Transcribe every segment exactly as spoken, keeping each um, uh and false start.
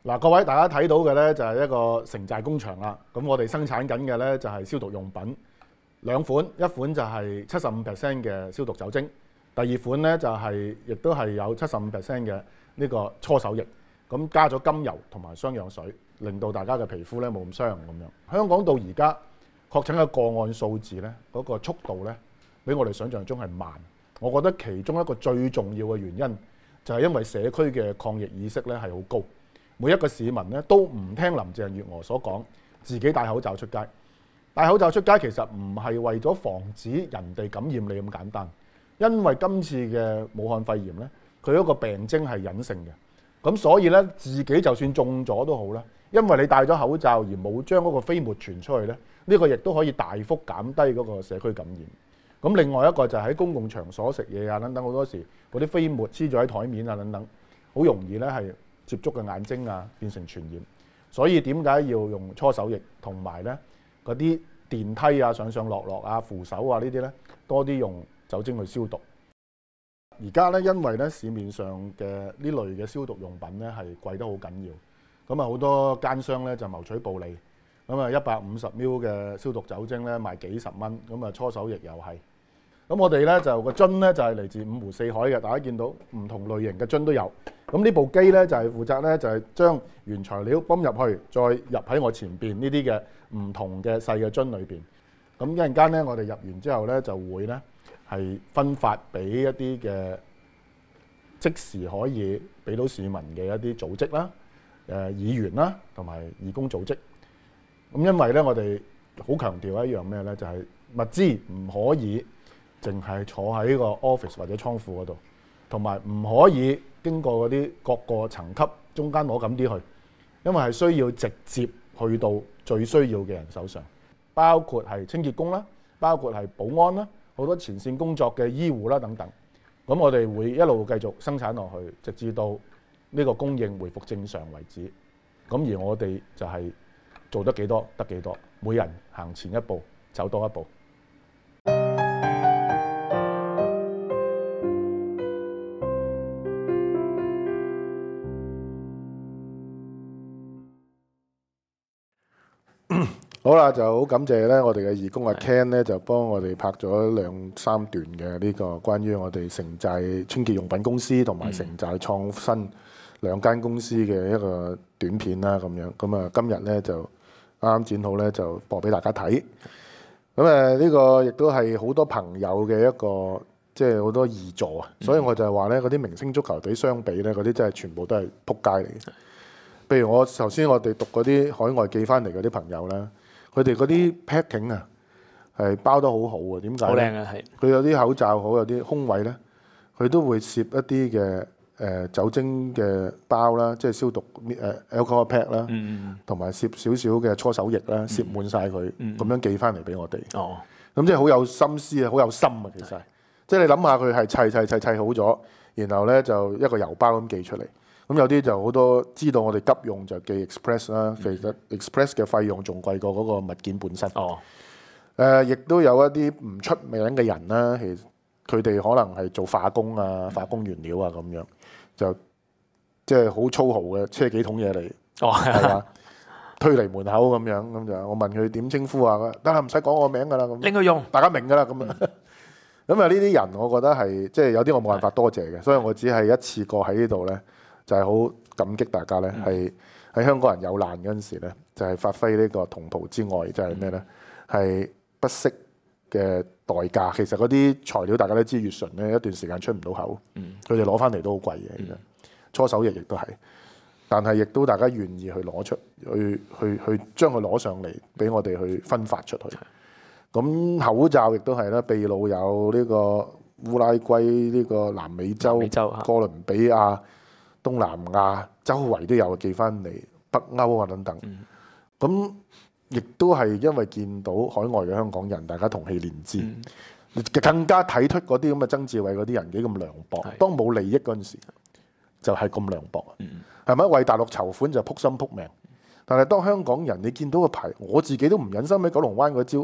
嗱，各位大家睇到嘅呢，就係一個城寨工場啦。咁我哋生產緊嘅呢，就係消毒用品兩款，一款就係七十五 percent 嘅消毒酒精，第二款呢，就係亦都係有七十五 percent 嘅呢個搓手液。咁加咗甘油同埋雙氧水，令到大家嘅皮膚呢冇咁傷咁樣。香港到而家確診嘅個案數字呢，嗰個速度呢，比我哋想象中係慢。我覺得其中一個最重要嘅原因就係因為社區嘅抗疫意識呢係好高。每一個市民咧都唔聽林鄭月娥所講，自己戴口罩出街。戴口罩出街其實唔係為咗防止人哋感染你咁簡單，因為今次嘅武漢肺炎咧，佢一個病徵係隱性嘅，咁所以咧自己就算中咗都好啦，因為你戴咗口罩而冇將嗰個飛沫傳出去咧，呢個亦都可以大幅減低嗰個社區感染。咁另外一個就係喺公共場所食嘢啊等等，好多時嗰啲飛沫黐咗喺台面啊等等，好容易咧係接觸嘅眼睛啊，變成傳染，所以點解要用搓手液同埋咧嗰啲電梯啊上上落落啊扶手啊呢啲咧多啲用酒精去消毒。而家咧因為咧市面上嘅呢類嘅消毒用品咧係貴得好緊要，咁啊好多奸商咧就謀取暴利，咁啊一百五十 ml 嘅消毒酒精咧賣幾十蚊，咁啊搓手液又係。咁我哋咧就個樽咧就係嚟自五湖四海嘅，大家見到唔同類型嘅樽都有。咁呢部機咧就係負責咧就係將原材料泵入去，再入喺我前邊呢啲嘅唔同嘅細嘅樽裏邊。咁一陣間咧我哋入完之後咧就會咧係分發俾一啲嘅即時可以俾到市民嘅一啲組織啦、誒議員啦同埋義工組織。咁因為咧我哋好強調一樣咩咧，就係物資唔可以淨係坐喺個 office 或者倉庫嗰度，同埋唔可以經過嗰啲各個層級中間攞咁啲去，因為係需要直接去到最需要嘅人手上，包括係清潔工啦，包括係保安啦，好多前線工作嘅醫護啦等等。咁我哋會一路繼續生產落去，直至到呢個供應回復正常為止。咁而我哋就係做得幾多得幾多，每人行前一步，走多一步。好啦，就好感謝咧，我哋嘅義工阿 Ken 咧就幫我哋拍咗兩三段嘅呢個關於我哋城寨清潔用品公司同埋城寨創新兩間公司嘅一個短片啦，咁樣咁啊，今日咧就啱啱剪好咧，就播俾大家睇。咁誒呢個亦都係好多朋友嘅一個即係好多義助啊，所以我就係話咧，嗰啲明星足球隊相比咧，嗰啲真係全部都係撲街嚟嘅。譬如我頭先我哋讀嗰啲海外寄翻嚟嗰啲朋友咧。佢哋嗰啲 packing 啊，係包得好好啊！點解？好靚啊，係。佢有啲口罩好，有啲空位咧，佢都會攝一啲嘅誒酒精嘅包啦，即係消毒誒 alcohol pack 啦，同埋攝少少嘅搓手液啦，攝滿晒佢，咁樣寄翻嚟俾我哋。哦，咁即係好有心思啊，好有心啊，其實。即係你諗下，佢係砌砌砌砌好咗，然後咧就一個郵包咁寄出嚟。咁有啲就好多知道我哋急用就寄 Express 啦，其實 Express 嘅費用仲貴過嗰個物件本身。哦，誒，亦都有一啲唔出名嘅人啦，其實佢哋可能係做化工啊、化工原料啊咁樣，就即係好粗豪嘅，車幾桶嘢嚟，哦，係嘛，推嚟門口咁樣，咁就我問佢點稱呼啊？得啦，唔使講我名噶啦，咁拎去用，大家明噶啦，咁啊。咁啊，呢啲人我覺得係即係有啲我冇辦法多謝嘅，所以我只係一次過喺呢度咧。就係好感激大家咧，係喺香港人有難嗰陣時咧，就係、是、發揮呢個同袍之愛，就係咩咧？係不惜嘅代價。其實嗰啲材料大家都知，乙醇咧一段時間出唔到口，佢哋攞翻嚟都好貴嘅。其實搓手液亦都係，但係亦都大家願意去攞出去，去去將佢攞上嚟俾我哋去分發出去。咁口罩亦都係啦，秘魯有呢個烏拉圭、呢、呢個南美洲、美洲哥倫比亞。東南亞周圍都有寄翻嚟，北歐啊等等，咁亦都係因為見到海外嘅香港人，大家同氣連枝，嗯、更加睇出嗰啲咁嘅曾志偉嗰啲人幾咁涼薄。當冇利益嗰陣時，就係咁涼薄，係咪、嗯？為大陸籌款就撲心撲命，但係當香港人你見到個牌，我自己都唔忍心喺九龍灣嗰招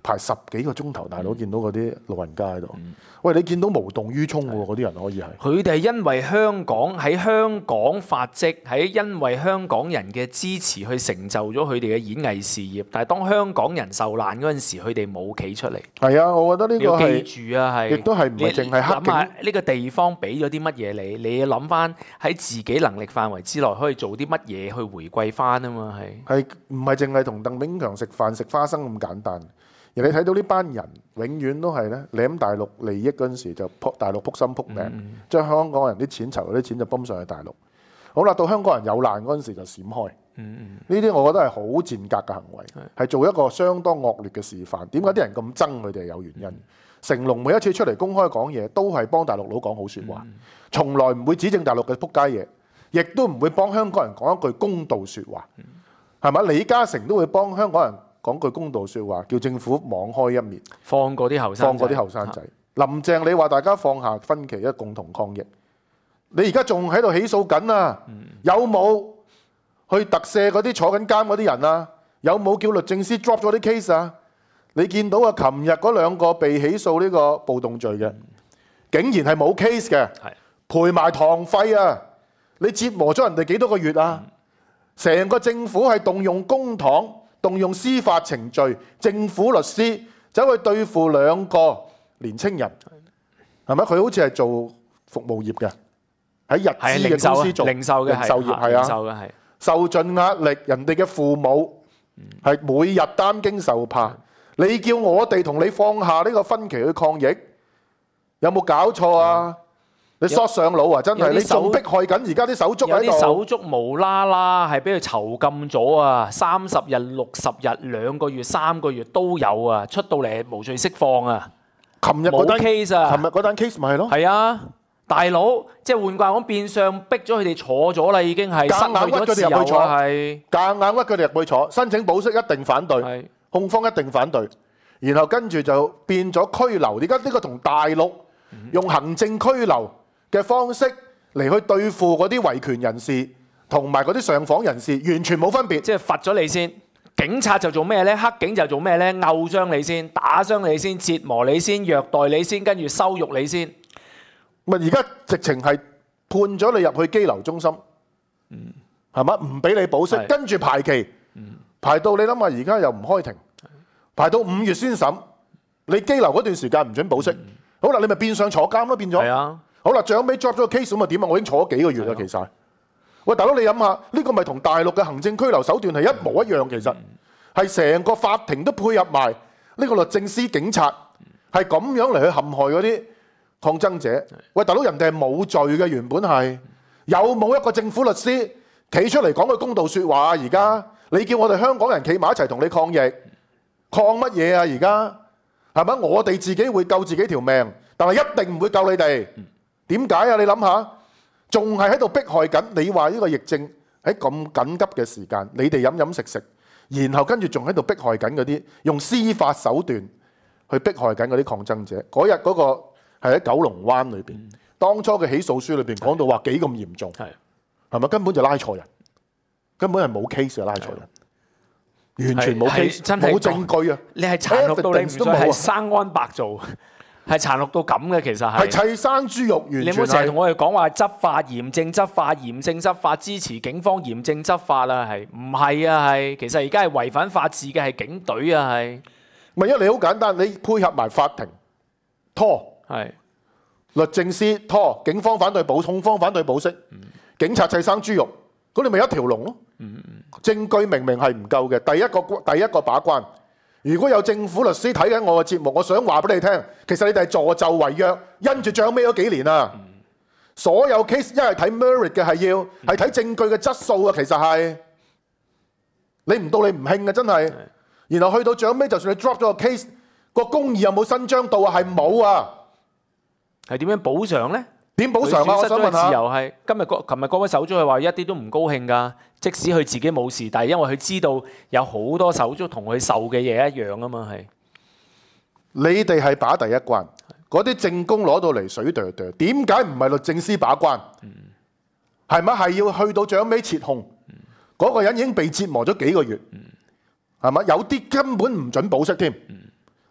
排十幾個鐘頭，大佬見到嗰啲老人家喺度。嗯、喂，你見到無動於衷喎，嗰啲人可以係。 佢哋係因為香港喺香港發跡，喺因為香港人嘅支持去成就咗佢哋嘅演藝事業。但係當香港人受難嗰陣時，佢哋冇企出嚟。係啊，我覺得呢個係你要記住啊，係亦都係唔係淨係黑警。 諗下呢個地方俾咗啲乜嘢你，你要諗翻喺自己能力範圍之內可以做啲乜嘢去回饋翻啊嘛，係。係唔係淨係同鄧炳強食飯食花生咁簡單？而你睇到呢班人永遠都係咧舐大陸利益嗰陣時就撲大陸撲心撲命，嗯、將香港人啲錢籌嗰啲錢就泵上去大陸。好啦，到香港人有難嗰陣時就閃開。呢啲、嗯、我覺得係好賤格嘅行為，係、嗯、做一個相當惡劣嘅示範。點解啲人咁憎佢哋係有原因。嗯、成龍每一次出嚟公開講嘢都係幫大陸佬講好説話，嗯、從來唔會指正大陸嘅撲街嘢，亦都唔會幫香港人講一句公道説話。係咪、嗯？李嘉誠都會幫香港人講句公道説話，叫政府網開一面， 放過啲後生， 放過啲後生仔。林鄭，你話大家放下分歧，一共同抗疫，你而家仲喺度起訴緊啊？嗯、有冇去特赦嗰啲坐緊監嗰啲人啊？有冇叫律政司 drop 咗啲 case 啊？你見到啊，琴日嗰兩個被起訴呢個暴動罪嘅，嗯、竟然係冇 case 嘅， 係賠埋堂費啊！你折磨咗人哋幾多個月啊？成、嗯、個政府係動用公帑。動用司法程序，政府律師走去對付兩個年青人，係咪？佢好似係做服務業嘅，喺日資嘅公司做零售嘅零售業，係啊，受盡壓力，人哋嘅父母係每日擔驚受怕。你叫我哋同你放下呢個分歧去抗疫，有冇搞錯啊？你索上腦啊！真係你仲迫害緊而家啲手足喺度。 有啲手足無啦啦係俾佢囚禁咗啊！三十日、六十日、兩個月、三個月都有啊！出到嚟無罪釋放啊！ 琴日嗰單 case 啊！ 琴日嗰單 case 咪係咯？ 係啊，大佬，即係換句話講，變相逼咗佢哋坐咗啦，已經係失去咗自由啊！係夾硬屈佢哋入去坐，申請保釋一定反對，是控方一定反對，然後跟住就變咗拘留。而家呢個同大陸用行政拘留嘅方式嚟去對付嗰啲維權人士同埋嗰啲上訪人士，完全冇分別。 即係罰咗你先，警察就做咩呢？黑警就做咩呢？毆傷你先，打傷你先，折磨你先，虐待你先，跟住羞辱你先。 咪而家直情係判咗你入去羈留中心，嗯，係嘛？唔俾你保釋，跟住排期，嗯、排到你諗下，而家又唔開庭，排到五月先審。你羈留嗰段時間唔准保釋，嗯、好啦，你咪變相坐監咯，變咗。係啊。好啦，最後尾 drop 咗個 case 咁啊點啊？我已經坐咗幾個月啦，其實。喂，大佬你諗下，呢個咪同大陸嘅行政拘留手段係一模一樣，其實係成個法庭都配合埋呢個律政司、警察，係咁樣嚟去陷害嗰啲抗爭者。喂，大佬人哋係冇罪嘅，原本係有冇一個政府律師企出嚟講句公道説話啊？而家你叫我哋香港人企埋一齊同你抗疫，抗乜嘢啊？而家係咪？我哋自己會救自己條命，但係一定唔會救你哋。點解啊？你諗下，仲係喺度迫害緊。你話呢個疫症喺咁緊急嘅時間，你哋飲飲食食，然後跟住仲喺度迫害緊嗰啲用司法手段去迫害緊嗰啲抗爭者。嗰日嗰個係喺九龍灣裏邊，嗯、當初嘅起訴書裏邊講到話幾咁嚴重，係係咪根本就拉錯人，根本係冇 case 就拉錯人，完全冇 case，冇證據啊！ 你係殘酷到你唔信係生安白做。係殘酷到咁嘅，其實係係砌生豬肉，完全係。 你唔好成日同我哋講話執法嚴正執法嚴正執法，支持警方嚴正執法啦，係唔係啊？係其實而家係違反法治嘅係警隊啊，係咪？因為你好簡單，你配合埋法庭拖，係是律政司拖，警方反對保，控方反對保釋，嗯、警察砌生豬肉，咁你咪一條龍咯。嗯、證據明明係唔夠嘅，第一個第一個把關。如果有政府律師睇緊我嘅節目，我想話俾你聽，其實你哋係助紂為虐，因住最後尾嗰幾年啊，嗯、所有 case 一係睇 merit 嘅係要，係睇、嗯、證據嘅質素啊，其實係你唔到你唔興嘅真係，嗯、然後去到最後尾，就算你 drop 咗個 case，個公義有冇伸張到啊？係冇啊， 係點樣補償呢？ 點補償啊？我想問下。 自由係今日琴日嗰位手足係話一啲都唔高興㗎，即使佢自己冇事，但係因為佢知道有好多手足同佢受嘅嘢一樣啊嘛，係。 你哋係把第一關，嗰啲證供攞到嚟水噠噠，點解唔係律政司把關？係咪係要去到最後尾撤控？嗰、嗯、個人已經被折磨咗幾個月，係咪、嗯？有啲根本唔準保釋添。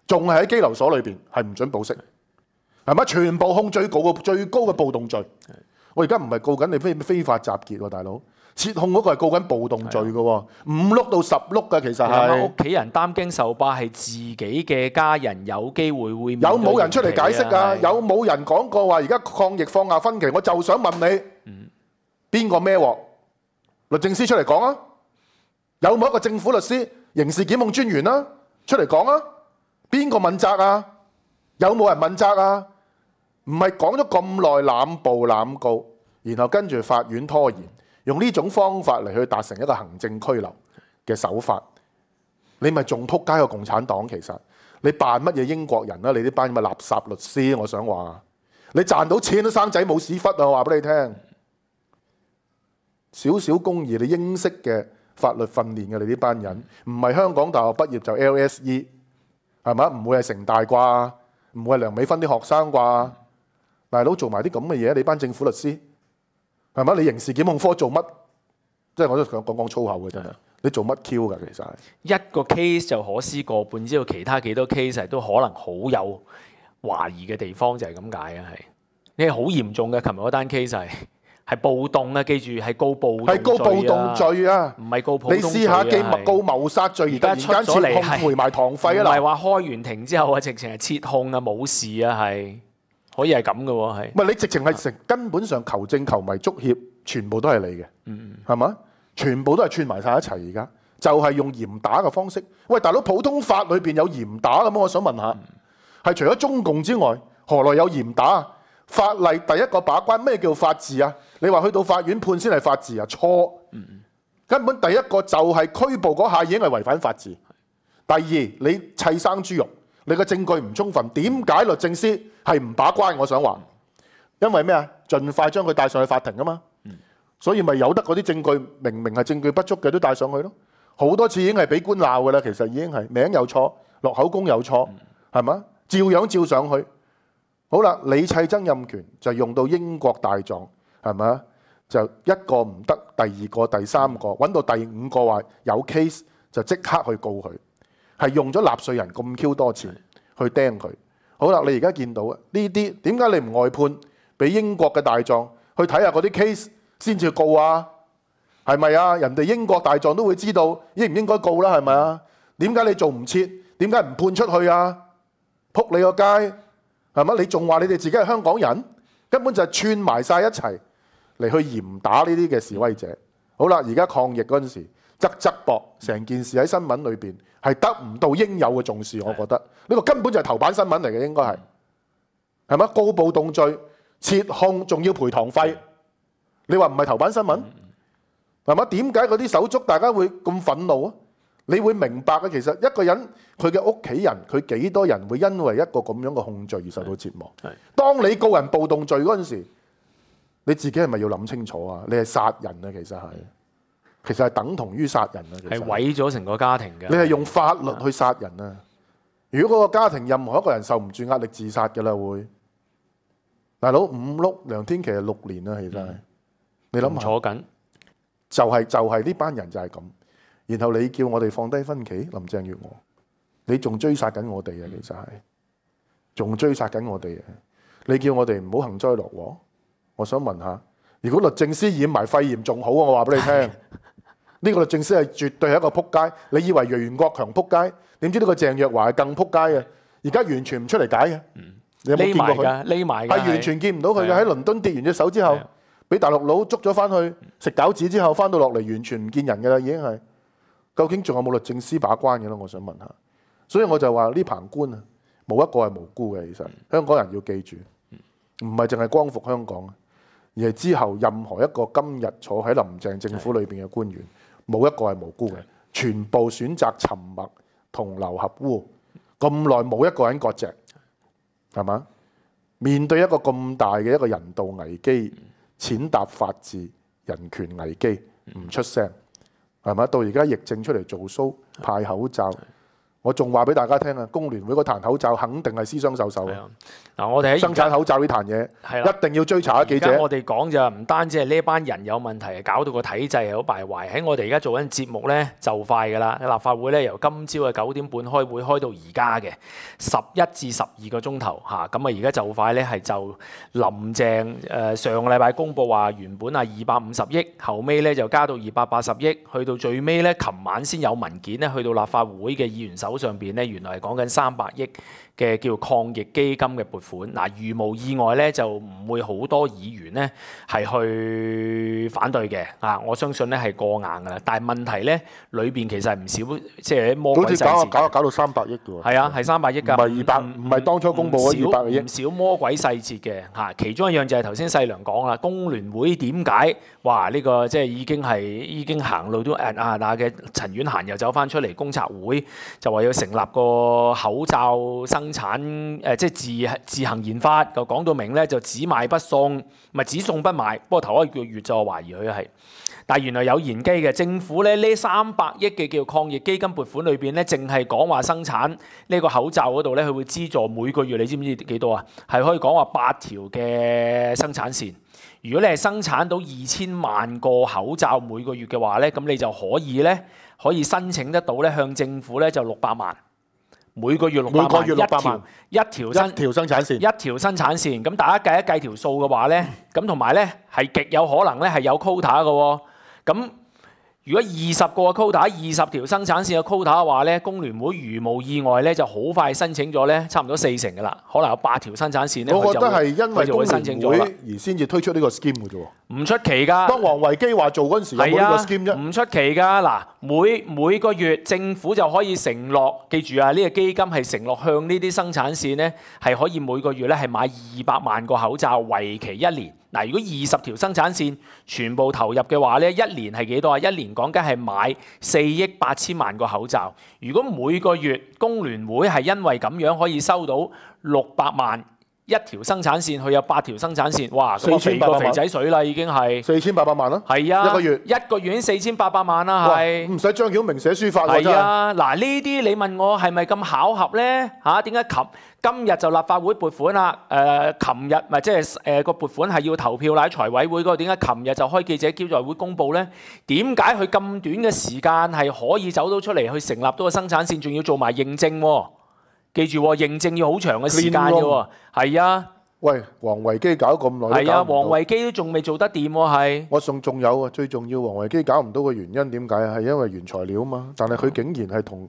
仲係喺羈留所裏邊，係唔准保釋，係咪？全部控最高嘅最高嘅暴動罪。我而家唔係告緊你非非法集結喎，大佬。撤控嗰個係告緊暴動罪嘅喎，五碌到十碌嘅其實係。 屋企人擔驚受怕係自己嘅家人有機會會面對有冇人出嚟解釋啊？ 係有冇人講過話而家抗疫放下分歧？我就想問你，邊個孭鑊？律政司出嚟講啊！有冇一個政府律師、刑事檢控專員啊出嚟講啊？邊個問責啊？有冇人問責啊？唔係講咗咁耐濫捕濫告，然後跟住法院拖延。用呢種方法嚟去達成一個行政拘留嘅手法，你咪仲撲街個共產黨？其實你扮乜嘢英國人啊？你呢班咁嘅垃圾律師，我想話你賺到錢都生仔冇屎忽啊！我話俾你聽，少少公義，你英式嘅法律訓練嘅你呢班人，唔係香港大學畢業就 L S E 係咪？唔會係城大啩？唔會係梁美芬啲學生啩？大佬做埋啲咁嘅嘢，你班政府律師？係咪？你刑事檢控科做乜？即係我都想講講粗口嘅真係。你做乜 Q 㗎？其實係一個 case 就可思過半，知道其他幾多 case 都可能好有懷疑嘅地方，就係咁解啊！係你係好嚴重嘅。琴日嗰單 case 係係暴動啊！記住係告暴動罪啊， 係告暴動罪啊， 唔係告普通你罪啊。 試下記告謀殺罪，而家出咗嚟係賠埋堂費啊！ 唔係話開完庭之後啊，直情係撤控啊，冇事啊，係。可以係咁嘅喎，係。 唔係你直情係成根本上求證求迷足協，全部都係你嘅，係嘛、嗯？全部都係串埋晒一齊，而家就係用嚴打嘅方式。喂，大佬，普通法裏邊有嚴打咁，我想問下，係、嗯、除咗中共之外，何來有嚴打？法例第一個把關，咩叫法治啊？你話去到法院判先係法治啊？錯，嗯、根本第一個就係拘捕嗰下已經係違反法治。第二，你砌生豬肉。你個證據唔充分，點解律政司係唔把關？我想話，因為咩啊？盡快將佢帶上去法庭啊嘛，所以咪有得嗰啲證據明明係證據不足嘅都帶上去咯。好多次已經係俾官鬧㗎啦，其實已經係名有錯，落口供有錯，係嘛？照樣照上去。好啦，你砌曾蔭權就用到英國大狀，係咪？就一個唔得，第二個、第三個揾到第五個話有 case 就即刻去告佢。係用咗納稅人咁 Q 多錢去釘佢。好啦，你而家見到啊，呢啲點解你唔外判俾英國嘅大狀去睇下嗰啲 case 先至告啊？係咪啊？人哋英國大狀都會知道應唔應該告啦，係咪啊？點解你做唔切？點解唔判出去啊？仆你個街係咪？你仲話你哋自己係香港人？根本就係串埋晒一齊嚟去嚴打呢啲嘅示威者。好啦，而家抗疫嗰陣時，側側膊成件事喺新聞裏邊。係得唔到應有嘅重視，我覺得呢個根本就係頭版新聞嚟嘅，應該係係咪？告暴動罪、撤控，仲要賠堂費，你話唔係頭版新聞係咪？點解嗰啲手足大家會咁憤怒啊？你會明白嘅，其實一個人佢嘅屋企人，佢幾多人會因為一個咁樣嘅控罪而受到折磨？當你告人暴動罪嗰陣時，你自己係咪要諗清楚啊？你係殺人啊，其實係。其實係等同於殺人啊！係毀咗成個家庭嘅。 你係用法律去殺人啊！如果嗰個家庭任何一個人受唔住壓力自殺嘅啦，會大佬五碌梁天琦係六年啦，其實係、嗯、你諗下坐緊就係、是、就係呢班人就係咁。然後你叫我哋放低分歧，林鄭月娥，你仲追殺緊我哋啊！其實係仲追殺緊我哋啊！你叫我哋唔好幸災樂禍，我想問下，如果律政司染埋肺炎仲好啊！我話俾你聽。呢個律政司係絕對係一個撲街，你以為袁國強撲街，點知呢個鄭若驊係更撲街嘅？而家完全唔出嚟解嘅，嗯、你有冇見過佢？ 匿埋㗎， 係完全見唔到佢嘅。喺倫敦跌完隻手之後，俾大陸佬捉咗翻去食餃子之後，翻到落嚟完全唔見人㗎啦，已經係。究竟仲有冇律政司把關嘅咧？我想問下。所以我就話呢棚官啊，冇一個係無辜嘅。其實香港人要記住，唔係淨係光復香港，而係之後任何一個今日坐喺林鄭政府裏邊嘅官員。冇一個係無辜嘅，全部選擇沉默同流合污，咁耐冇一個人割席，係嘛？面對一個咁大嘅一個人道危機，踐踏法治、人權危機，唔出聲，係嘛？到而家疫症出嚟做 show 派口罩， 我仲話俾大家聽啊，工聯會嗰壇口罩肯定係私相授受係啊，嗱，我哋喺生產口罩呢壇嘢， 係啦一定要追查啊記者。 而家我哋講就唔單止係呢班人有問題，搞到個體制係好敗壞。喺我哋而家做緊節目咧，就快㗎啦！立法會咧由今朝嘅九點半開會，開到而家嘅十一至十二個鐘頭嚇。咁啊，而家就快咧係就林鄭誒、呃、上個禮拜公佈話原本係二百五十億，後尾咧就加到二百八十億，去到最尾咧，琴晚先有文件咧去到立法會嘅議員手上邊咧，原來係講緊三百億嘅叫抗疫基金嘅撥款。嗱，如無意外咧，就唔會好多議員咧係去反對嘅啊！我相信咧係過硬㗎啦。但係問題咧，裏邊其實係唔少，即係魔鬼細好似搞下節。 搞下搞到三百億㗎喎。 係啊，係三百億㗎， 唔係二百，唔係當初公佈嗰二百億。 唔少魔鬼細節嘅嚇。其中一樣就係頭先細良講啦，工聯會點解話呢個即係已經係已經行路都誒啊嗱嘅陳婉嫻又走翻出嚟公策會，就話要成立個口罩生產誒、呃，即係自自行研發，就講到明咧就只賣不送，唔係只送不賣。不過頭一個月就我懷疑佢係，但係原來有玄機嘅。政府咧呢三百億嘅叫抗疫基金撥款裏邊咧，淨係講話生產呢個口罩嗰度咧，佢會資助每個月你知唔知幾多啊？係可以講話八條嘅生產線。如果你係生產到二千萬個口罩每個月嘅話咧，咁你就可以咧可以申請得到咧向政府咧就六百萬。每個月六百萬， 每個月六百萬， 一條一條生一條生產線， 一條生產線。咁大家計一計條數嘅話咧，咁同埋咧係極有可能咧係有 quota 嘅喎。咁如果二十個 quota， 二十條生產線嘅 quota 嘅話咧，工聯會如無意外咧就好快申請咗咧，差唔多四成嘅啦。可能有八條生產線咧， 我覺得係因為工佢就會申請聯會咗啦。 而先至推出呢個 scheme 嘅啫喎。 唔出奇㗎。 當黃維基話做嗰陣時有冇係啊呢個 scheme 啫？ 唔出奇㗎。嗱，每每個月政府就可以承諾，記住啊，呢個基金係承諾向呢啲生產線咧係可以每個月咧係買二百萬個口罩，為期一年。嗱，如果二十條生產線全部投入嘅話咧，一年係幾多啊？一年講緊係買四億八千萬個口罩。如果每個月工聯會係因為咁樣可以收到六百萬一條生產線，佢有八條生產線，哇！咁啊肥過肥仔水啦，已經係四千八百萬啦。 係啊， 一個月一個月已經四千八百萬啦，係。 唔使張曉明寫書法喎，真係。 係啊，嗱呢啲你問我係咪咁巧合咧？嚇，點解琴今日就立法會撥款啦？誒，琴日咪即係誒個撥款係要投票啦，喺財委會嗰度，點解琴日就開記者招待會公佈咧？點解佢咁短嘅時間係可以走到出嚟去成立到個生產線，仲要做埋認證喎？記住喎，認證要好長嘅時間嘅喎，係啊。 喂，黃維基搞咁耐都係啊，黃搞唔到。 維基都仲未做得掂喎，係。 我仲仲有啊，最重要黃維基搞唔到嘅原因點解啊？係因為原材料嘛，但係佢竟然係同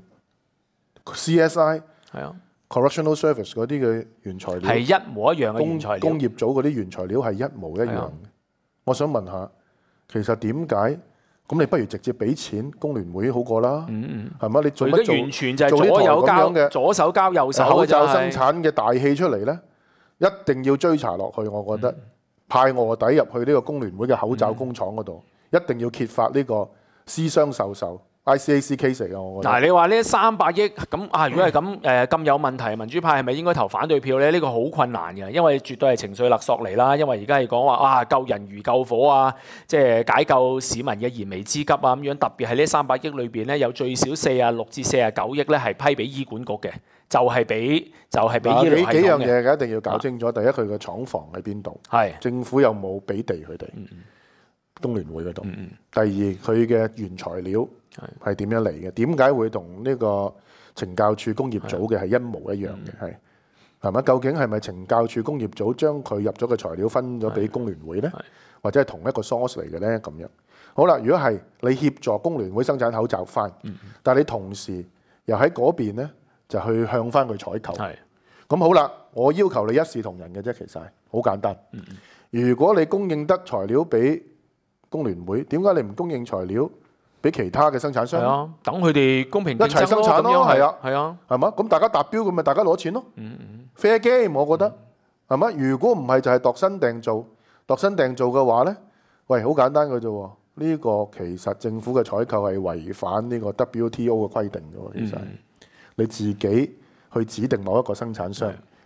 C S I 係啊 Correctional Service 嗰啲嘅原材料係一模一樣嘅工原材料工。業組嗰啲原材料係一模一樣係啊嘅。我想問下，其實點解？咁你不如直接俾錢工聯會好過啦， 嗯嗯。 係咪？你做佢而家乜做完全就係做呢台左右咁樣嘅交，左手交右手口嘅就罩生係。 產嘅大氣出嚟呢？一定要追查落去，我覺得、嗯、派卧底入去呢個工聯會嘅口罩工廠嗰度，嗯、一定要揭發呢個私相授受 I C A C case 嚟嘅。我覺得。 嗱，你話呢三百億咁啊？如果係咁誒咁有問題，民主派係咪應該投反對票咧？呢、呢個好困難嘅，因為絕對係情緒勒索嚟啦。因為而家係講話啊，救人如救火啊，即係解救市民嘅燃眉之急啊咁樣。特別係呢三百億裏邊咧，有最少四啊六至四啊九億咧係批俾醫管局嘅。就係俾就係俾醫療系統嘅。 幾幾樣嘢嘅一定要搞清楚。啊、第一，佢嘅廠房喺邊度？ 係政府有冇俾地佢哋？ 嗯嗯工聯會嗰度。 嗯嗯第二，佢嘅原材料係點樣嚟嘅？點解會同呢個懲教處工業組嘅係一模一樣嘅？係係咪？究竟係咪懲教處工業組將佢入咗嘅材料分咗俾工聯會呢？或者係同一個 source 嚟嘅呢？咁樣好啦。如果係你協助工聯會生產口罩翻， 嗯但係你同時又喺嗰邊呢？就去向翻佢採購， 係咁好啦。我要求你一視同仁嘅啫，其實係好簡單。嗯、如果你供應得材料俾工聯會，點解你唔供應材料俾其他嘅生產商？ 啊，等佢哋公平一齊生產咯，係啊， 係啊， 係嘛？咁大家達標，咁咪大家攞錢咯。 嗯嗯 Fair game，我覺得係嘛？如果唔係就係度身訂造，度身訂造嘅話咧，喂，好簡單嘅啫。呢、呢個其實政府嘅採購係違反呢個 W T O 嘅規定嘅喎，其實。嗯你自己去指定某一個生產商，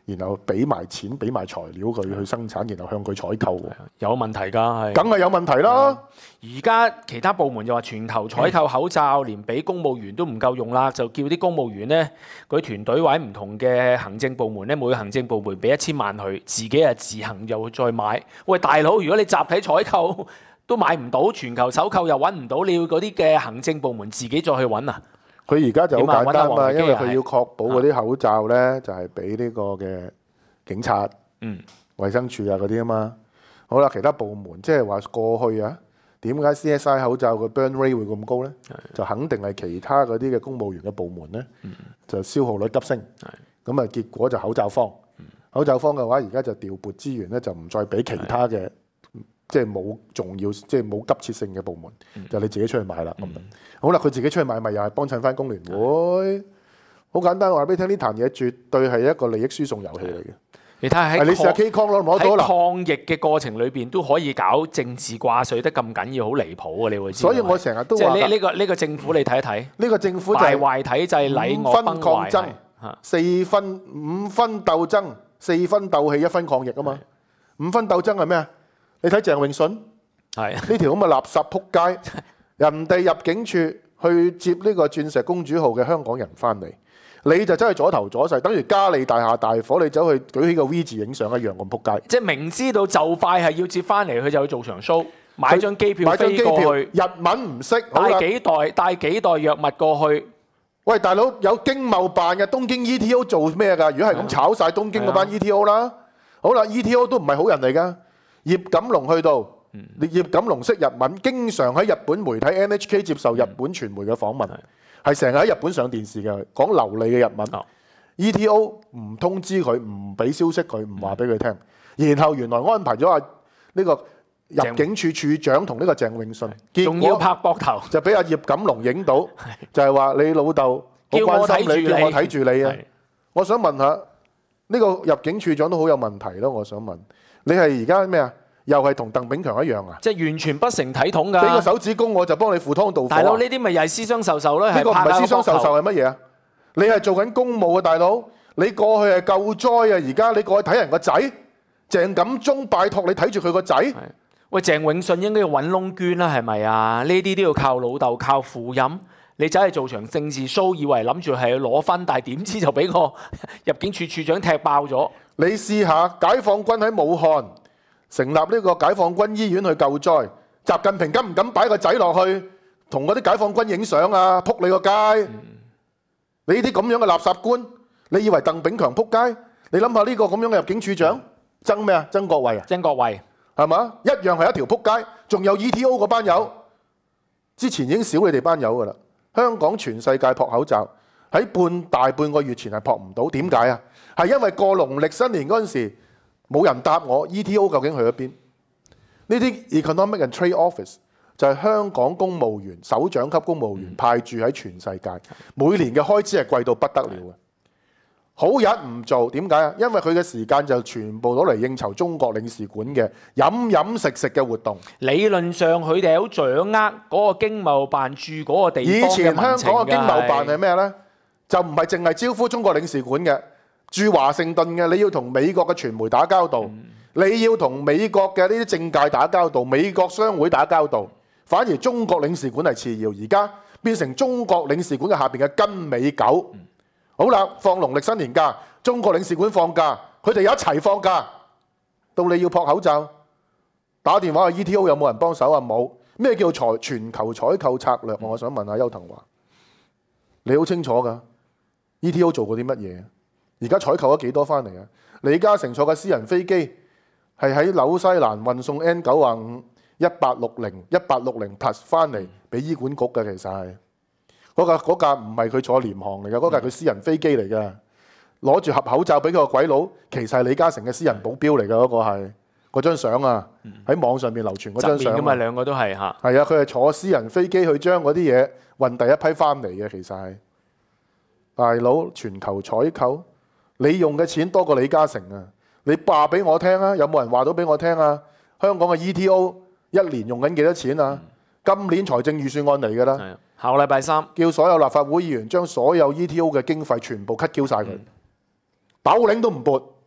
然後俾埋錢、俾埋材料佢去生產，然後向佢採購喎， 有問題㗎，係。 梗係有問題啦。 而家其他部門就話全球採購口罩，連俾公務員都唔夠用啦，就叫啲公務員呢，嗰啲團隊或者唔同嘅行政部門呢，每個行政部門俾一千萬佢，自己啊自行又再買。喂，大佬，如果你集體採購都買唔到，全球搜購又揾唔到，你要嗰啲嘅行政部門自己再去揾啊？ 佢而家就好簡單嘛，因為啊佢要確保嗰啲口罩呢，就係俾呢個嘅警察、 嗯、 衛生署啊嗰啲啊嘛。好啦，其他部門即係話過去啊，點解 C S I 口罩嘅 burn rate 會咁高呢？就肯定係其他嗰啲嘅公務員嘅部門呢， 嗯、 就消耗率急升。咁啊，結果就口罩荒。嗯、口罩荒嘅話，而家就調撥資源呢，就唔再俾其他嘅。即係冇重要，即係冇急切性嘅部門，嗯、就你自己出去買啦。咁、嗯、好啦，佢自己出去買，咪又係幫襯翻工聯會。好簡單，話俾你聽，呢壇嘢絕對係一個利益輸送遊戲嚟嘅。 你睇下喺你試下 K 抗咯，攞到啦。 抗疫嘅過程裏邊都可以搞政治掛帥得咁緊要，好離譜啊！你會知。 所以我成日都話， 即係呢呢個呢、呢個政府，你睇一睇。 呢個政府就係敗壞體制，禮我崩壞。 分抗爭，四分五分鬥爭，四分鬥氣，一分抗疫啊嘛。五分鬥爭係咩啊？你睇鄭泳舜。係呢條咁嘅垃圾撲街，人哋入境處去接呢個鑽石公主號嘅香港人翻嚟，你就真係阻頭阻勢，等於嘉利大廈大火，你走去舉起個 V 字影相一樣咁撲街。即係明知道就快係要接翻嚟，佢就去做場 show，買張機票飛過去， 日文唔識， 帶幾袋帶幾袋藥物過去。 喂，大佬有經貿辦嘅東京 E T O 做咩㗎？如果係咁炒晒東京嗰班 E T O 啦，好啦 ，E T O 都唔係好人嚟㗎，葉錦龍去到。葉錦龍識日文，經常喺日本媒體 N H K 接受日本傳媒嘅訪問，係成日喺日本上電視嘅，講流利嘅日文。哦、E T O 唔通知佢，唔俾消息佢，唔話俾佢聽。嗯、然後原來安排咗啊呢個入境處處長同呢個鄭泳舜， 仲要拍膊頭， 就俾阿葉錦龍影到，就係話你老豆好關心你，叫我睇住你啊！我想問下呢、呢個入境處長都好有問題咯，我想問你係而家咩啊？又係同鄧炳強一樣啊！ 即係完全不成體統㗎。 俾個手指公我就幫你赴湯蹈火。 大佬呢啲咪又係私相授受咯？ 呢個唔係私相授受係乜嘢啊？你係做緊公務啊，大佬！你過去係救災啊，而家你過去睇人個仔，鄭錦中拜託你睇住佢個仔。 喂，鄭泳舜應該要揾窿捐啦，係咪啊？呢啲都要靠老豆靠父蔭。你走去做場政治 show，以為諗住係攞分，但係點知就俾個入境處處長踢爆咗。 你試下解放軍喺武漢成立呢個解放軍醫院去救災，習近平敢唔敢擺個仔落去同嗰啲解放軍影相啊？撲你個街！嗯、你呢啲咁樣嘅垃圾官，你以為鄧炳強撲街？你諗下呢個咁樣嘅入境處長，曾咩啊？曾國衛啊？ 曾國衛係嘛？一樣係一條撲街，仲有 E T O 嗰班友，之前已經少你哋班友噶啦。香港全世界撲口罩喺半大半個月前係撲唔到，點解啊？係因為過農曆新年嗰陣時。冇人答我 E T O 究竟去咗邊？呢啲 Economic and Trade Office 就係香港公務員首長級公務員派駐喺全世界，每年嘅開支係貴到不得了嘅。好日唔做，點解啊？因為佢嘅時間就全部攞嚟應酬中國領事館嘅飲飲食食嘅活動。 理論上佢哋好掌握嗰個經貿辦駐嗰個地方嘅民情。以前香港嘅經貿辦係咩呢？就唔係淨係招呼中國領事館嘅。駐華盛頓嘅，你要同美國嘅傳媒打交道，嗯、你要同美國嘅呢啲政界打交道，美國商會打交道，反而中國領事館係次要，而家變成中國領事館嘅下邊嘅跟尾狗。嗯、好啦，放農曆新年假，中國領事館放假，佢哋一齊放假，到你要撲口罩，打電話去 E T O 有冇人幫手啊？冇。咩叫採全球採購策略？我想問下邱騰華，你好清楚㗎 ？E T O 做過啲乜嘢？而家採購咗幾多翻嚟啊？李嘉誠坐嘅私人飛機係喺紐西蘭運送 N 九十五一八六零一八六零 Plus 翻嚟俾醫管局嘅，其實係嗰架嗰架唔係佢坐廉航嚟嘅，嗰架係佢私人飛機嚟嘅，攞住盒口罩俾佢個鬼佬，其實係李嘉誠嘅私人保鏢嚟嘅，嗰個係嗰張相啊，喺網上面流傳嗰張相。側面㗎嘛， 兩個都係嚇。 係啊，佢係坐私人飛機去將嗰啲嘢運第一批翻嚟嘅，其實係大佬全球採購。你用嘅錢多過李嘉誠啊！你話俾我聽啊，有冇人話到俾我聽啊？香港嘅 E T O 一年用緊幾多錢啊？今年財政預算案嚟㗎啦， 下個禮拜三叫所有立法會議員將所有 E T O 嘅經費全部 cut 繳晒佢，斗零都唔撥。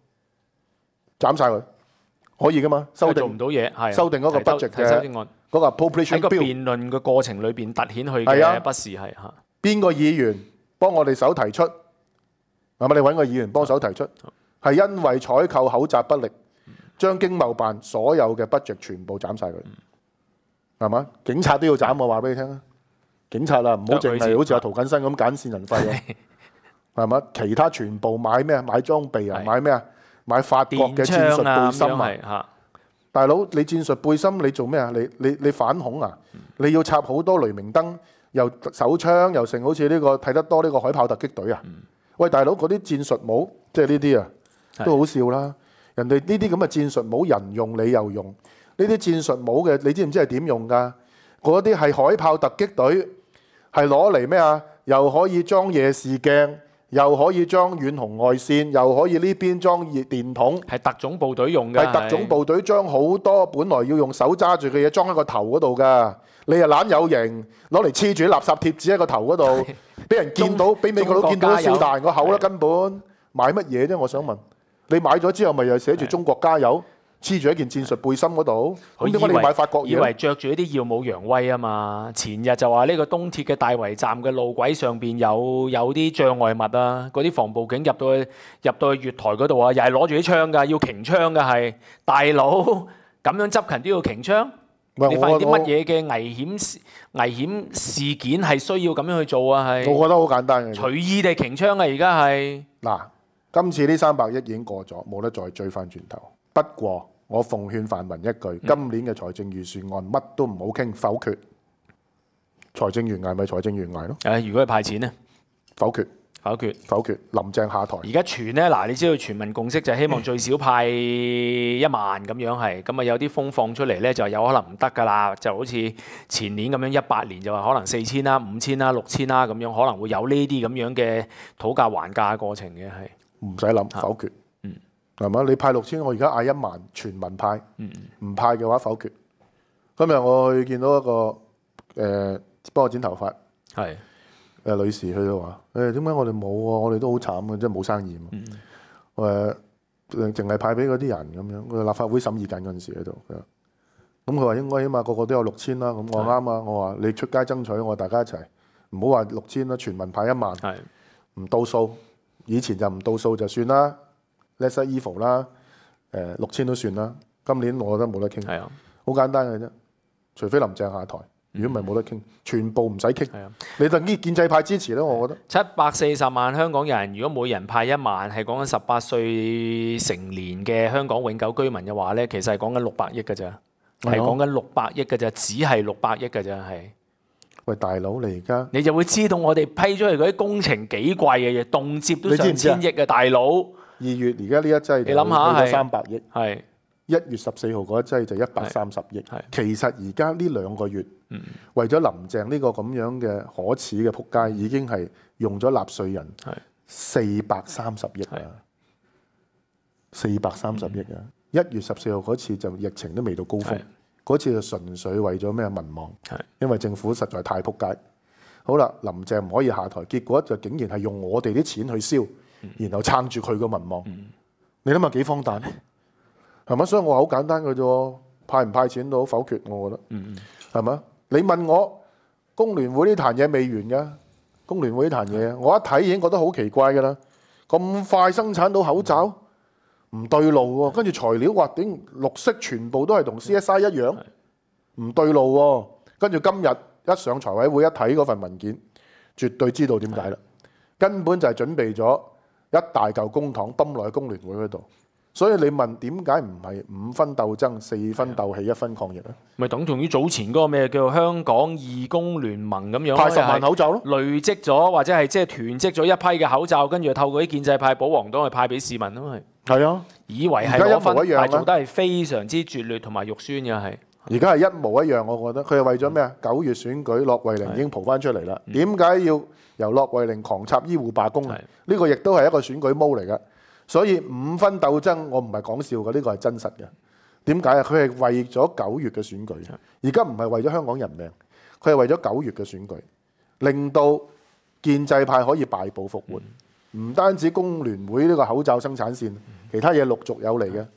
斬晒佢，可以噶嘛？修訂做唔到嘢，係修訂嗰個提修 budget 提修正案嗰個喺 appropriation 個 bill， 辯論嘅過程裏邊突顯佢係啊嘅不是係嚇。 邊個議員幫我哋手提出？係咪你揾個議員幫手提出？係因為採購口罩不力，將經貿辦所有嘅 budget 全部斬晒佢，係嘛？警察都要斬，我話俾你聽啊！警察啊，唔好淨係好似阿涂謹申咁揀線人費啊，係嘛？其他全部買咩啊？買裝備啊？買咩啊？買法國嘅戰術背心啊！大佬，你戰術背心你做咩啊？你你你反恐啊？你要插好多雷明燈，又手槍又成，好似呢個睇得多呢個海豹突擊隊啊！喂，大佬，嗰啲戰術帽，即係呢啲啊，都好笑啦！人哋呢啲咁嘅戰術帽，人用你又用，呢啲戰術帽嘅，你知唔知係點用㗎？嗰啲係海豹突擊隊，係攞嚟咩啊？又可以裝夜視鏡，又可以裝遠紅外線，又可以呢邊裝熱電筒， 係特種部隊用㗎。 係特種部隊裝好多，本來要用手揸住嘅嘢裝喺個頭嗰度㗎。你又懶有型，攞嚟黐住啲垃圾貼紙喺個頭嗰度，俾人見到，俾美國佬見到都笑大人個口啦！根本買乜嘢啫？我想問你買咗之後，咪又寫住中國加油，黐住一件戰術背心嗰度？咁點解你要買法國嘢？ 以為着住一啲耀武揚威啊嘛！前日就話呢個東鐵嘅大圍站嘅路軌上邊有有啲障礙物啊，嗰啲防暴警入到去入到去月台嗰度啊，又係攞住啲槍㗎，要擎槍㗎係。大佬咁樣執勤都要擎槍？你發現啲乜嘢嘅危險危險事件係需要咁樣去做啊？係， 我覺得好簡單嘅， 隨意地擎槍啊！而家係嗱，今次呢三百億已經過咗，冇得再追翻轉頭。不過我奉勸泛民一句， 嗯、 今年嘅財政預算案乜都唔好傾，否決。財政懸崖咪財政懸崖咯。 誒，如果係派錢呢？ 否決。 否決， 否決，林鄭下台。 而家傳咧，嗱，你知道全民共識就係希望最少派一萬咁樣係，咁啊有啲風放出嚟咧，就有可能唔得噶啦，就好似前年咁樣，一八年就話可能四千啦、五千啦、六千啦咁樣，可能會有呢啲咁樣嘅討價還價過程嘅係。 唔使諗，否決。嗯，係嘛？你派六千，我而家嗌一萬，全民派。嗯唔派嘅話，否決。今日我去見到一個誒、呃、幫我剪頭髮。係。誒女士佢就話：誒點解我哋冇啊？我哋都好慘嘅，即係冇生意嘛。誒淨係派俾嗰啲人咁樣。佢立法會審議緊嗰陣時喺度。咁佢話應該起碼個個都有六千啦。咁我啱啊！我話你出街爭取，我話大家一齊，唔好話六千啦，全民派一萬。係唔到數，以前就唔到數就算啦。Lesser evil 啦，誒六千都算啦。今年我覺得冇得傾。係啊，好簡單嘅啫，除非林鄭下台。如果唔係冇得傾，全部唔使傾。係啊，你等啲建制派支持咧，我覺得七百四十萬香港人，如果每人派一萬，係講緊十八歲成年嘅香港永久居民嘅話咧，其實係講緊六百億㗎咋，係講緊六百億㗎咋，只係六百億㗎咋係。喂， 大佬你而家你就會知道我哋批出嚟嗰啲工程幾貴嘅嘢，動輒都上千億嘅大佬。 二月而家呢一劑， 你諗下係三百億， 係一月十四號嗰一劑就一百三十億。其實而家呢兩個月。嗯、為咗林鄭呢個咁樣嘅可恥嘅仆街，已經係用咗納稅人四百三十億啊！四百三十億啊！一、嗯、月十四號嗰次就疫情都未到高峰，嗰次就純粹為咗咩民望，因為政府實在太仆街。好啦，林鄭唔可以下台，結果就竟然係用我哋啲錢去燒，嗯、然後撐住佢個民望。嗯、你諗下幾荒誕？係咪？所以我話好簡單嘅啫，派唔派錢都好，否決，我覺得係咪？嗯你問我工聯會呢壇嘢未完㗎？工聯會呢壇嘢，我一睇已經覺得好奇怪㗎啦！咁快生產到口罩，唔對路喎。跟住材料話點綠色全部都係同 C S I 一樣，唔對路喎。跟住今日一上財委會一睇嗰份文件，絕對知道點解啦。根本就係準備咗一大嚿公帑泵落去工聯會嗰度。所以你問點解唔係五分鬥爭、四分鬥氣、一分抗疫咧？咪等同於早前嗰個咩叫做香港義工聯盟咁樣， 派十萬口罩咯， 累積咗或者係即係囤積咗一批嘅口罩，跟住透過啲建制派、保皇黨去派俾市民咯，係。 係啊， 以為係攞分，但係做得係非常之拙劣同埋肉酸嘅係。 而家係一模一樣，我覺得佢係為咗咩啊？九月選舉，駱惠寧已經蒲翻出嚟啦。點解要由駱惠寧狂插醫護罷工啊？呢個亦都係一個選舉毛嚟㗎。所以五分鬥爭，我唔係講笑嘅，呢個係真實嘅。點解啊？佢係為咗九月嘅選舉，而家唔係為咗香港人命，佢係為咗九月嘅選舉，令到建制派可以敗部復活。唔單止工聯會呢個口罩生產線，其他嘢陸續有嚟嘅。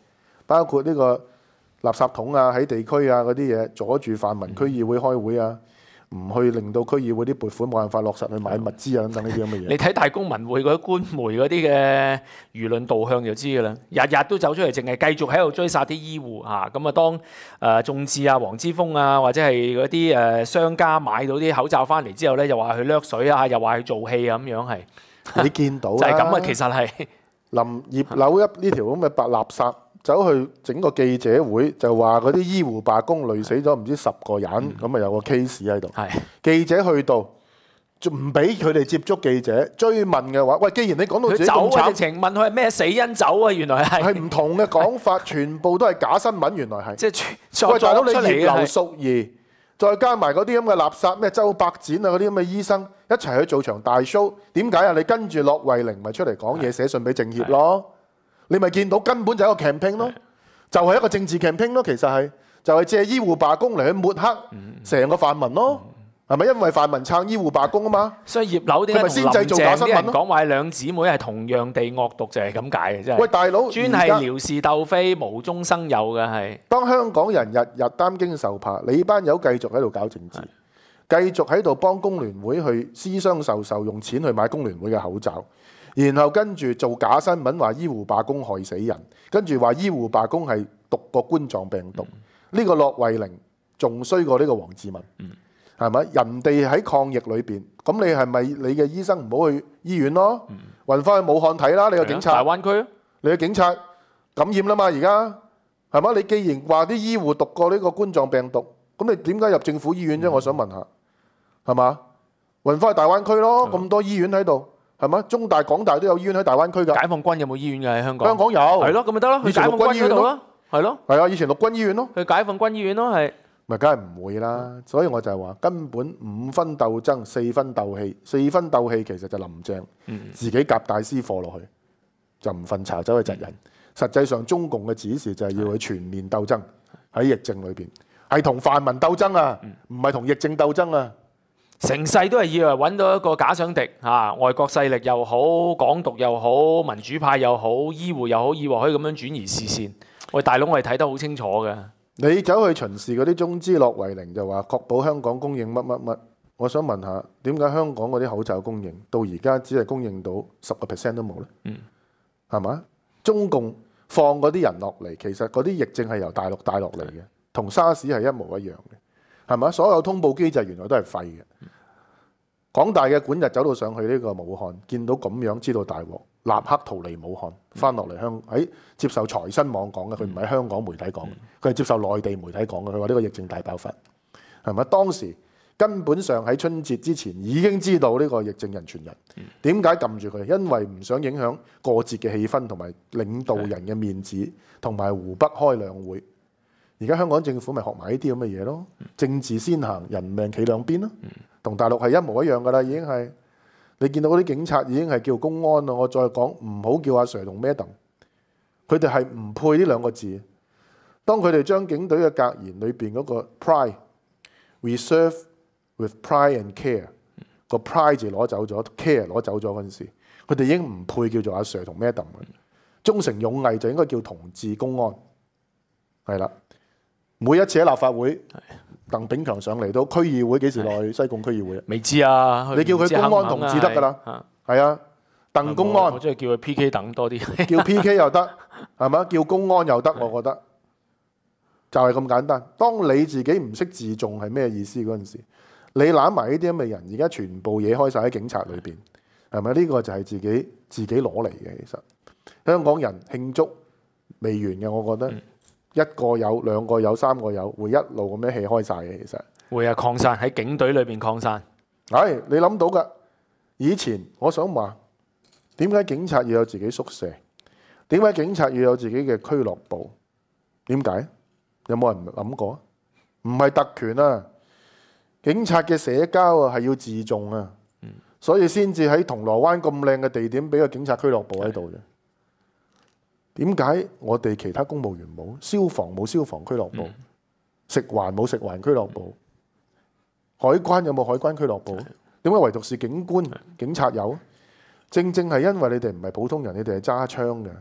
包括呢個垃圾桶啊，喺地區啊嗰啲嘢阻住泛民區議會開會啊，唔去令到區議會啲撥款冇辦法落實去買物資啊等等呢啲咁嘅嘢。 你睇大公文匯嗰啲官媒嗰啲嘅輿論導向就知㗎啦，日日都走出嚟，淨係繼續喺度追殺啲醫護嚇。咁啊，當誒眾志啊、黃之鋒啊，或者係嗰啲誒商家買到啲口罩翻嚟之後咧，又話佢掠水啊，又話佢做戲啊，咁樣係。 你見到就係咁啊，其實係林葉柳一呢條咁嘅白垃圾。走去整個記者會就話嗰啲醫護罷工累死咗唔知十個人，咁啊、嗯、有個 case 喺度。 係記者去到唔俾佢哋接觸記者，追問嘅話，喂，既然你講到自己咁慘， 直情問佢係咩死因走啊？原來係係唔同嘅講法，全部都係假新聞。原來係即係喂，大佬你葉劉係淑儀，再加埋嗰啲咁嘅垃圾咩周伯展啊嗰啲咁嘅醫生一齊去做場大 show， 點解啊？你跟住駱惠寧咪出嚟講嘢，寫信俾政協咯。你咪見到根本就係一個 campaign 咯，就係一個政治 campaign 咯。其實係就係借醫護罷工嚟去抹黑成個泛民咯，係咪？因為泛民撐醫護罷工啊嘛。 所以葉劉點解同林鄭啲人講話兩姊妹係同樣地惡毒就係咁解嘅，真係。 喂，大佬， 專係撩事鬥非，無中生有嘅係。 當香港人日日擔驚受怕，你班友繼續喺度搞政治，繼續喺度幫工聯會去私相授受，用錢去買工聯會嘅口罩。然後跟住做假新聞，話醫護罷工害死人，跟住話醫護罷工係毒過冠狀病毒。呢、嗯、個駱惠寧仲衰過呢個黃志文，係咪、嗯？人哋喺抗疫裏邊，咁你係咪你嘅醫生唔好去醫院咯？嗯、運翻去武漢睇啦，你個警察。大灣區，你嘅警察感染啦嘛，而家係嘛？你既然話啲醫護毒過呢個冠狀病毒，咁你點解入政府醫院啫？嗯、我想問下，係嘛？運翻去大灣區咯，咁、嗯、多醫院喺度。係嘛？中大、港大都有醫院喺大灣區㗎。 解放軍有冇醫院㗎喺香港？香港有。係咯， 咁咪得咯。去解放軍嗰度咯。係咯。係啊，以前陸軍醫院咯。去解放軍醫院咯，係。 咪梗係唔會啦。所以我就係話，根本五分鬥爭，四分鬥氣。四分鬥氣其實就林鄭自己夾大師貨落去，就唔瞓茶走去窒人。實際上中共嘅指示就係要去全面鬥爭喺疫症裏邊，係同泛民鬥爭啊，唔係同疫症鬥爭啊。 成世都係以為揾到一個假想敵嚇、啊，外國勢力又好，港獨又好，民主派又好，醫護又好，以為可以咁樣轉移視線。喂，大佬，我哋睇得好清楚嘅。 你走去巡視嗰啲中資駱惠寧就話確保香港供應乜乜乜。我想問下，點解香港嗰啲口罩供應到而家只係供應到十個 percent 都冇呢？嗯，係嘛？中共放嗰啲人落嚟，其實嗰啲疫症係由大陸帶落嚟嘅，同沙士係一模一樣嘅，係嘛？所有通報機制原來都係廢嘅。港大嘅管日走到上去呢個武漢，見到咁樣知道大鑊，立刻逃離武漢，翻落嚟香喺接受財新網講嘅，佢唔係香港媒體講嘅，佢係接受內地媒體講嘅。佢話呢個疫症大爆發，係咪？當時根本上喺春節之前已經知道呢個疫症人傳人，點解撳住佢？因為唔想影響過節嘅氣氛同埋領導人嘅面子，同埋湖北開兩會。而家香港政府咪學埋呢啲咁嘅嘢咯，政治先行，人命企兩邊咯。同大陸係一模一樣㗎啦，已經係你見到嗰啲警察已經係叫公安咯。我再講唔好叫阿 Sir 同 Madam，佢哋係唔配呢兩個字。當佢哋將警隊嘅格言裏邊嗰個 pride，we serve with pride and care，個 pride 字攞走咗 ，care 攞走咗嗰陣時，佢哋已經唔配叫做阿 Sir 同 Madam。忠誠勇毅就應該叫同志公安，係啦。每一次喺立法會，鄧炳強上嚟到區議會，幾時落去西貢區議會啊？ 未知啊， 你叫佢公安同志得㗎啦，係啊，鄧公安， 我即係叫佢 P K 等多啲， 叫 P K 又得，係咪？叫公安又得，我覺得就係咁簡單。當你自己唔識自重係咩意思嗰陣時，你攬埋呢啲咁嘅人，而家全部嘢開晒喺警察裏邊，係咪？呢個就係自己自己攞嚟嘅。其實香港人慶祝未完嘅，我覺得。一個有，兩個有，三個有，會一路咁樣氣開晒嘅。其實會啊，擴散喺警隊裏邊擴散。 係你諗到㗎。以前我想話，點解警察要有自己宿舍？點解警察要有自己嘅俱樂部？點解？有冇人諗過啊？唔係特權啊！警察嘅社交啊係要自重啊，嗯、所以先至喺銅鑼灣咁靚嘅地點俾個警察俱樂部喺度嘅。點解我哋其他公務員冇？消防冇消防俱樂部，嗯、食環冇食環俱樂部，海關有冇海關俱樂部？點解唯獨是警官、警察有？正正係因為你哋唔係普通人，你哋係揸槍嘅，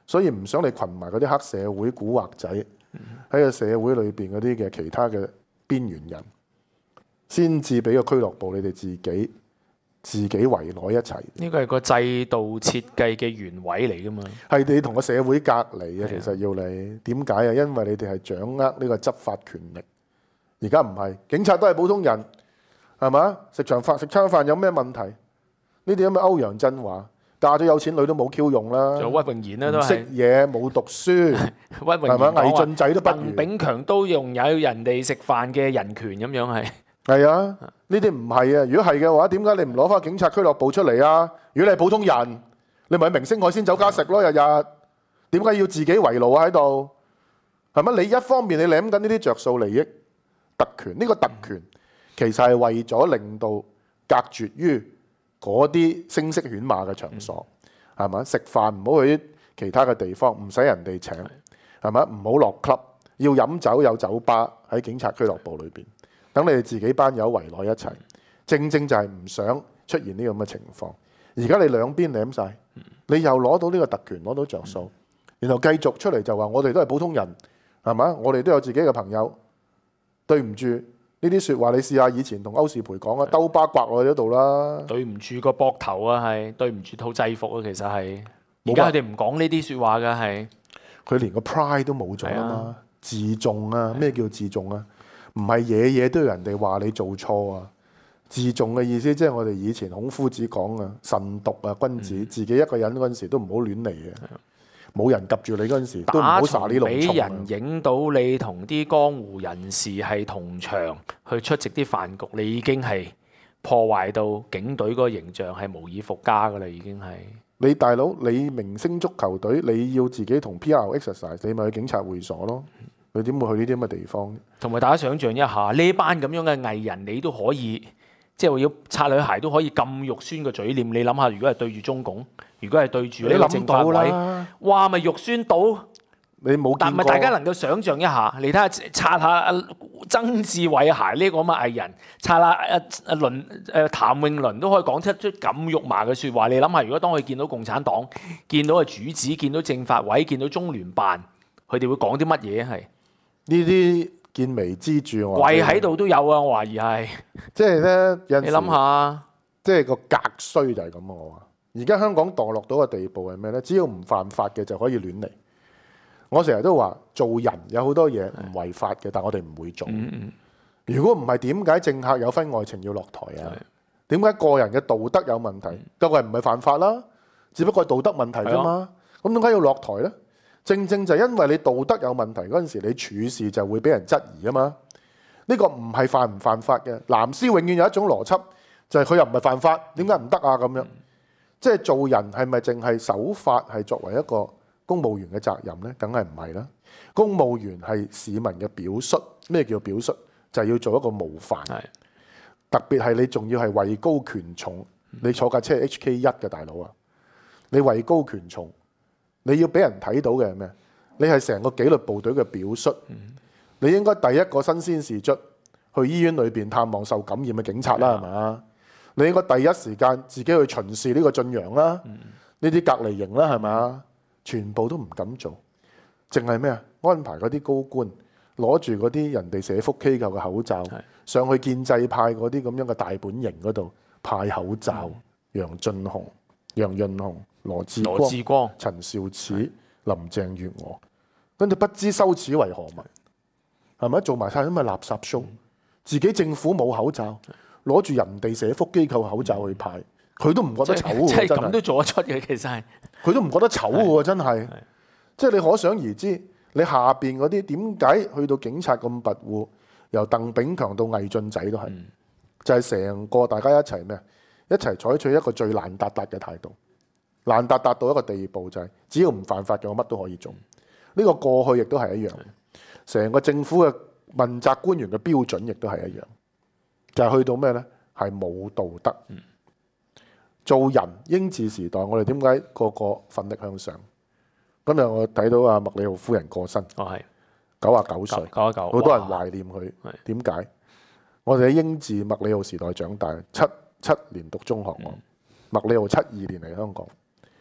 所以唔想你群埋嗰啲黑社會古惑仔喺個社會裏邊嗰啲嘅其他嘅邊緣人，先至俾個俱樂部你哋自己自己圍內一齊。 呢個係個制度設計嘅原委嚟㗎嘛。 係你同個社會隔離啊！其實要你點解啊？因為你哋係掌握呢個執法權力。而家唔係，警察都係普通人，係嘛？食場飯食餐飯有咩問題？呢啲咁嘅歐陽震華嫁咗有錢女都冇 Q 用啦。 仲有屈榮賢咧都係識嘢冇讀書， 屈榮係嘛？ 賢魏晉仔都不如。 鄧炳強都擁有人哋食飯嘅人權咁樣係。 係啊，呢啲唔係啊。如果係嘅話，點解你唔攞翻警察俱樂部出嚟啊？如果你係普通人，你咪去明星海鮮酒家食咯，日日。點解要自己圍爐啊？喺度係咪？你一方面你舐緊呢啲着數利益特權，呢個特權其實係為咗令到隔絕於嗰啲聲色犬馬嘅場所，係咪？食飯唔好去其他嘅地方，唔使人哋請，係咪？唔好落 club，要飲酒有酒吧喺警察俱樂部裏邊。等你哋自己班友圍內一齊，正正就係唔想出現呢咁嘅情況。而家你兩邊舐晒，你又攞到呢個特權，攞到着數，然後繼續出嚟就話我哋都係普通人，係嘛？我哋都有自己嘅朋友。對唔住，呢啲説話你試下以前同歐士培講啊，兜巴刮落去嗰度啦。 對唔住個膊頭啊，係對唔住套制服啊，其實係。而家佢哋唔講呢啲説話㗎，係。 佢連個 pride 都冇咗啊嘛，自重啊，咩叫自重啊？唔係嘢嘢都要人哋話你做錯啊！自重嘅意思即係我哋以前孔夫子講啊，慎獨啊，君子、嗯、自己一個人嗰陣時都唔好亂嚟嘅，冇人及住你嗰陣時都唔好撒呢龍蟲啊！ 俾人影到你同啲江湖人士係同場去出席啲飯局，你已經係破壞到警隊嗰個形象係無以復加㗎啦，已經係。 你大佬，你明星足球隊你要自己同 P R exercise， 你咪去警察會所咯。佢點會去呢啲咁嘅地方？同埋大家想象一下，呢班咁樣嘅藝人，你都可以即係話要擦女鞋都可以咁肉酸嘅嘴臉。你諗下，如果係對住中共，如果係對住呢個政法委，哇，咪肉酸到你冇見過。 但係大家能夠想象一下，你睇下擦下阿曾志偉鞋呢個咁嘅藝人，擦下阿阿倫誒譚詠麟都可以講出出咁肉麻嘅説話。你諗下，如果當佢見到共產黨、見到個主子、見到政法委、見到中聯辦，佢哋會講啲乜嘢係？ 呢啲見微知著，我跪喺度都有啊！我懷疑係， 即係咧， 你諗下， 即係個格衰就係咁。我話而家香港墮落到個地步係咩咧？只要唔犯法嘅就可以亂嚟。我成日都話做人有好多嘢唔違法嘅，但係我哋唔會做。嗯嗯，如果唔係，點解政客有婚外情要落台啊？點解個人嘅道德有問題？個個人唔係犯法啦，只不過係道德問題啫嘛。咁點解要落台咧？正正就係因為你道德有問題嗰陣時，你處事就會俾人質疑啊嘛。呢個唔係犯唔犯法嘅。藍絲永遠有一種邏輯，就係佢又唔係犯法，點解唔得啊？咁樣即係做人係咪淨係守法係作為一個公務員嘅責任呢？梗係唔係啦。公務員係市民嘅表率。咩叫表率？就係要做一個模範。特別係你仲要係位高權重，你坐架車係 H K 一嘅大佬啊，你位高權重。你要俾人睇到嘅係咩？你係成個紀律部隊嘅表率，你應該第一個新鮮事卒去醫院裏邊探望受感染嘅警察啦，係嘛？你應該第一時間自己去巡視呢個進陽啦，呢啲隔離營啦，係嘛？全部都唔敢做，淨係咩啊？安排嗰啲高官攞住嗰啲人哋社福機構嘅口罩上去建制派嗰啲咁樣嘅大本營嗰度派口罩，楊俊雄、楊潤雄。羅致光、羅致光、陳肇始、林鄭月娥，跟住不知羞恥為何物，係咪做埋晒啲咁嘅垃圾 show？自己政府冇口罩，攞住人哋社福機構口罩去派，佢都唔覺得醜喎！ 即係咁都做得出嘅，其實係佢都唔覺得醜喎，真係。即係你可想而知，你下邊嗰啲點解去到警察咁跋扈？由鄧炳強到魏晉仔都係，嗯、就係成個大家一齊咩？一齊採取一個最爛達達嘅態度。爛達達到一個地步就係，只要唔犯法嘅，我乜都可以做。呢個過去亦都係一樣，成個政府嘅問責官員嘅標準亦都係一樣，就係去到咩呢？係冇道德。做人英治時代，我哋點解個個奮力向上？今日我睇到阿麥理浩夫人過身， 哦係九啊九歲， 九啊九， 好多人懷念佢。點解？我哋喺英治麥理浩時代長大，七七年讀中學我，麥理浩七二年嚟香港。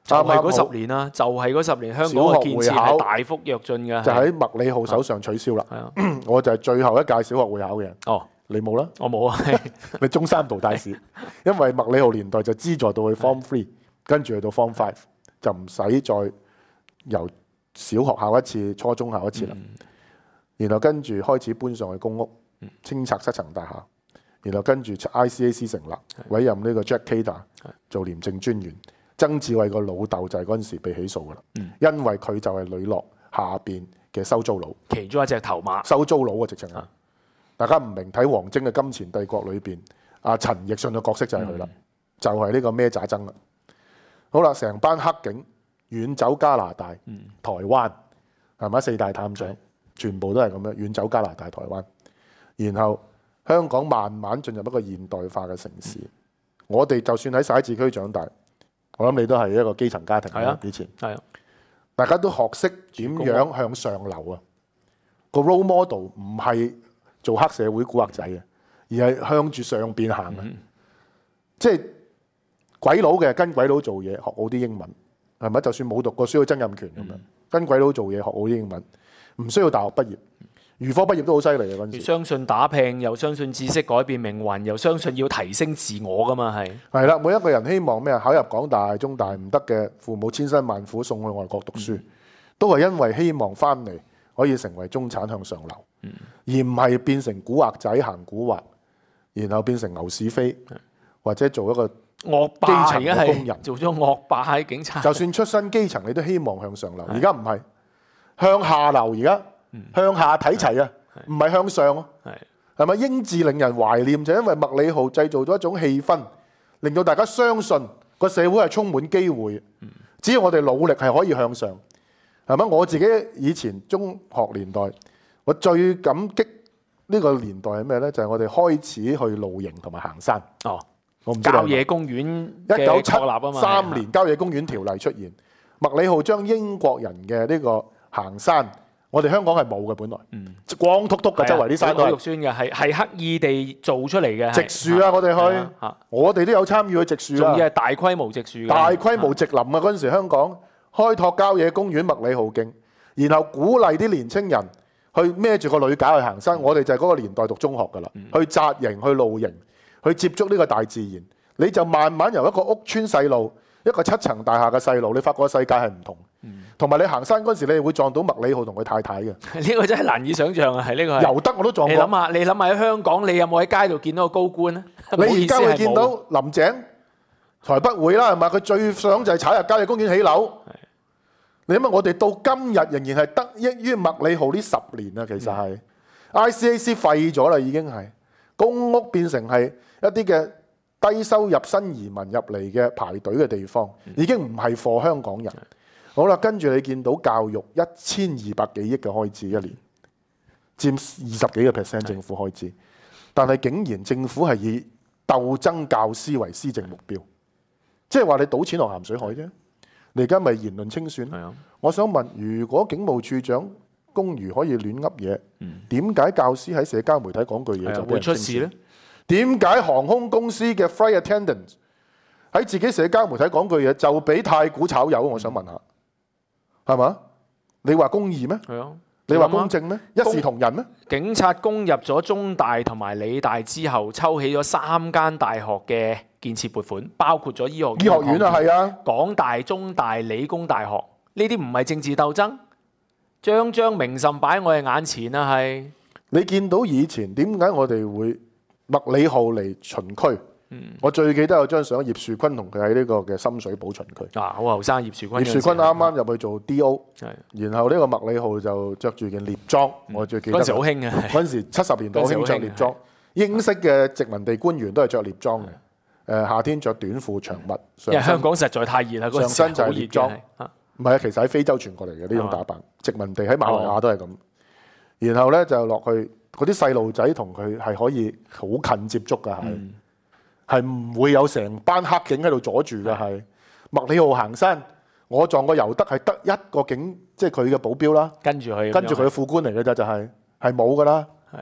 就係嗰啱啱好十年啦，就係嗰十年香港嘅建設係大幅躍進嘅。 就喺麥理浩手上取消啦。 係啊， 我就係最後一屆小學會考嘅人， 哦， 你冇啦， 我冇啊， 你中三淘汰試，因為麥理浩年代就資助到去 Form Three，跟住去到 Form Five 就唔使再由小學考一次，初中考一次啦。然後跟住開始搬上去公屋，清拆七層大廈，然後跟住 I C A C 成立，委任呢個 Jack Cater 做廉政專員。曾志偉個老豆就係嗰陣時被起訴噶啦，因為佢就係呂樂下邊嘅收租佬， 其中一隻頭馬。 收租佬啊，直情係。大家唔明睇王晶嘅《金錢帝國》裏邊，阿陳奕迅嘅角色就係佢啦，就係呢個咩渣曾啦。好啦，成班黑警遠走加拿大、台灣，係咪四大探長？全部都係咁樣遠走加拿大、台灣，然後香港慢慢進入一個現代化嘅城市。我哋就算喺徙置區長大，我諗你都係一個基層家庭啦。 啊、 以前係啊， 大家都學識點樣向上流啊。個 role model 唔係做黑社會古惑仔嘅，而係向住上邊行啊。嗯、即係鬼佬嘅跟鬼佬做嘢，學好啲英文係咪？就算冇讀過書，曾蔭權咁樣、嗯、跟鬼佬做嘢，學好啲英文，唔需要大學畢業。預科畢業都好犀利嘅嗰陣時， 相信打拼，又相信知識改變命運，又相信要提升自我噶嘛，係係啦。每一個人希望咩啊？考入港大、中大唔得嘅，父母千辛萬苦送去外國讀書，嗯、都係因為希望翻嚟可以成為中產向上流，嗯、而唔係變成古惑仔行古惑，然後變成牛屎飛，嗯、或者做一個惡霸基層嘅工人， 做咗惡霸喺警察。 就算出身基層，你都希望向上流。而家唔係向下流，而家。向下睇齊啊，唔係向上啊，係咪？英治令人懷念，就因為麥理浩製造咗一種氣氛，令到大家相信個社會係充滿機會。只要我哋努力係可以向上，係咪？我自己以前中學年代，我最感激呢個年代係咩呢？就係、是、我哋開始去露營同埋行山。哦，我唔知郊野公園一九七立三年郊野公園條例出現，麥理浩將英國人嘅呢個行山。我哋香港係冇嘅，本來，嗯、光禿禿嘅周圍啲山都係肉酸嘅，係係刻意地做出嚟嘅。 植樹啊，我哋去，我哋都有參與去植樹啊。 仲要係大規模植樹。 大規模植林啊！嗰陣時香港開拓郊野公園麥理浩徑，然後鼓勵啲年青人去孭住個女架去行山。嗯、我哋就係嗰個年代讀中學㗎啦，嗯、去紮營、去露營、去接觸呢個大自然，你就慢慢由一個屋村細路，一個七層大廈嘅細路，你發覺個世界係唔同。同埋你行山嗰時，你會撞到麥理浩同佢太太嘅。呢個真係難以想像啊！係呢個尤德我都撞過。 你諗下，你諗下喺香港，你有冇喺街度見到個高官咧？ 你而家會見到林鄭台北會啦，係嘛？佢最想就係踩入郊野公園起樓。你諗下，我哋到今日仍然係得益於麥理浩呢十年啊！其實係、嗯、I C A C 廢咗啦，已經係公屋變成係一啲嘅低收入新移民入嚟嘅排隊嘅地方，已經唔係貨香港人。好啦，跟住你見到教育一千二百幾億嘅開支一年，佔二十幾個 percent 政府開支，但係竟然政府係以鬥爭教師為施政目標，即係話你賭錢落鹹水海啫。你而家咪言論清算？的我想問，如果警務處長公餘可以亂噏嘢，點解、嗯、教師喺社交媒體講句嘢就會出事呢？點解航空公司嘅 flight attendant 喺自己社交媒體講句嘢就俾太古炒魷？我想問下。係嘛？你話公義咩？係啊。你話公正咩？一視同仁咩？ 警察攻入咗中大同埋理大之後，抽起咗三間大學嘅建設撥款，包括咗醫學醫學院啊，係啊。 港大、中大、理工大學呢啲唔係政治鬥爭，張張明甚擺我哋眼前啊！係你見到以前點解我哋會麥理浩嚟巡區？嗯、我最記得有張相，葉樹坤同佢喺呢個嘅深水埗巡區。 啊，好後生葉樹坤。 葉樹坤啱啱入去做 D O，的然後呢個麥理浩就着住件獵裝，嗯、我最記得。 嗰陣時好興嘅， 嗰陣時七十年代好興着獵裝。英式嘅殖民地官員都係着獵裝嘅。誒的，夏天着短褲長襪。 因為香港實在太熱啦，嗰陣時上身就係獵裝。唔係啊，其實喺非洲傳過嚟嘅呢種打扮。殖民地喺馬來亞都係咁。哦、然後咧就落去，嗰啲細路仔同佢係可以好近接觸㗎，係、嗯。係唔會有成班黑警喺度阻住嘅，係麥理浩行山，我撞過尤德係得一個警，即係佢嘅保鏢啦， 跟住佢， 跟住佢嘅副官嚟嘅咋，就係係冇噶啦。係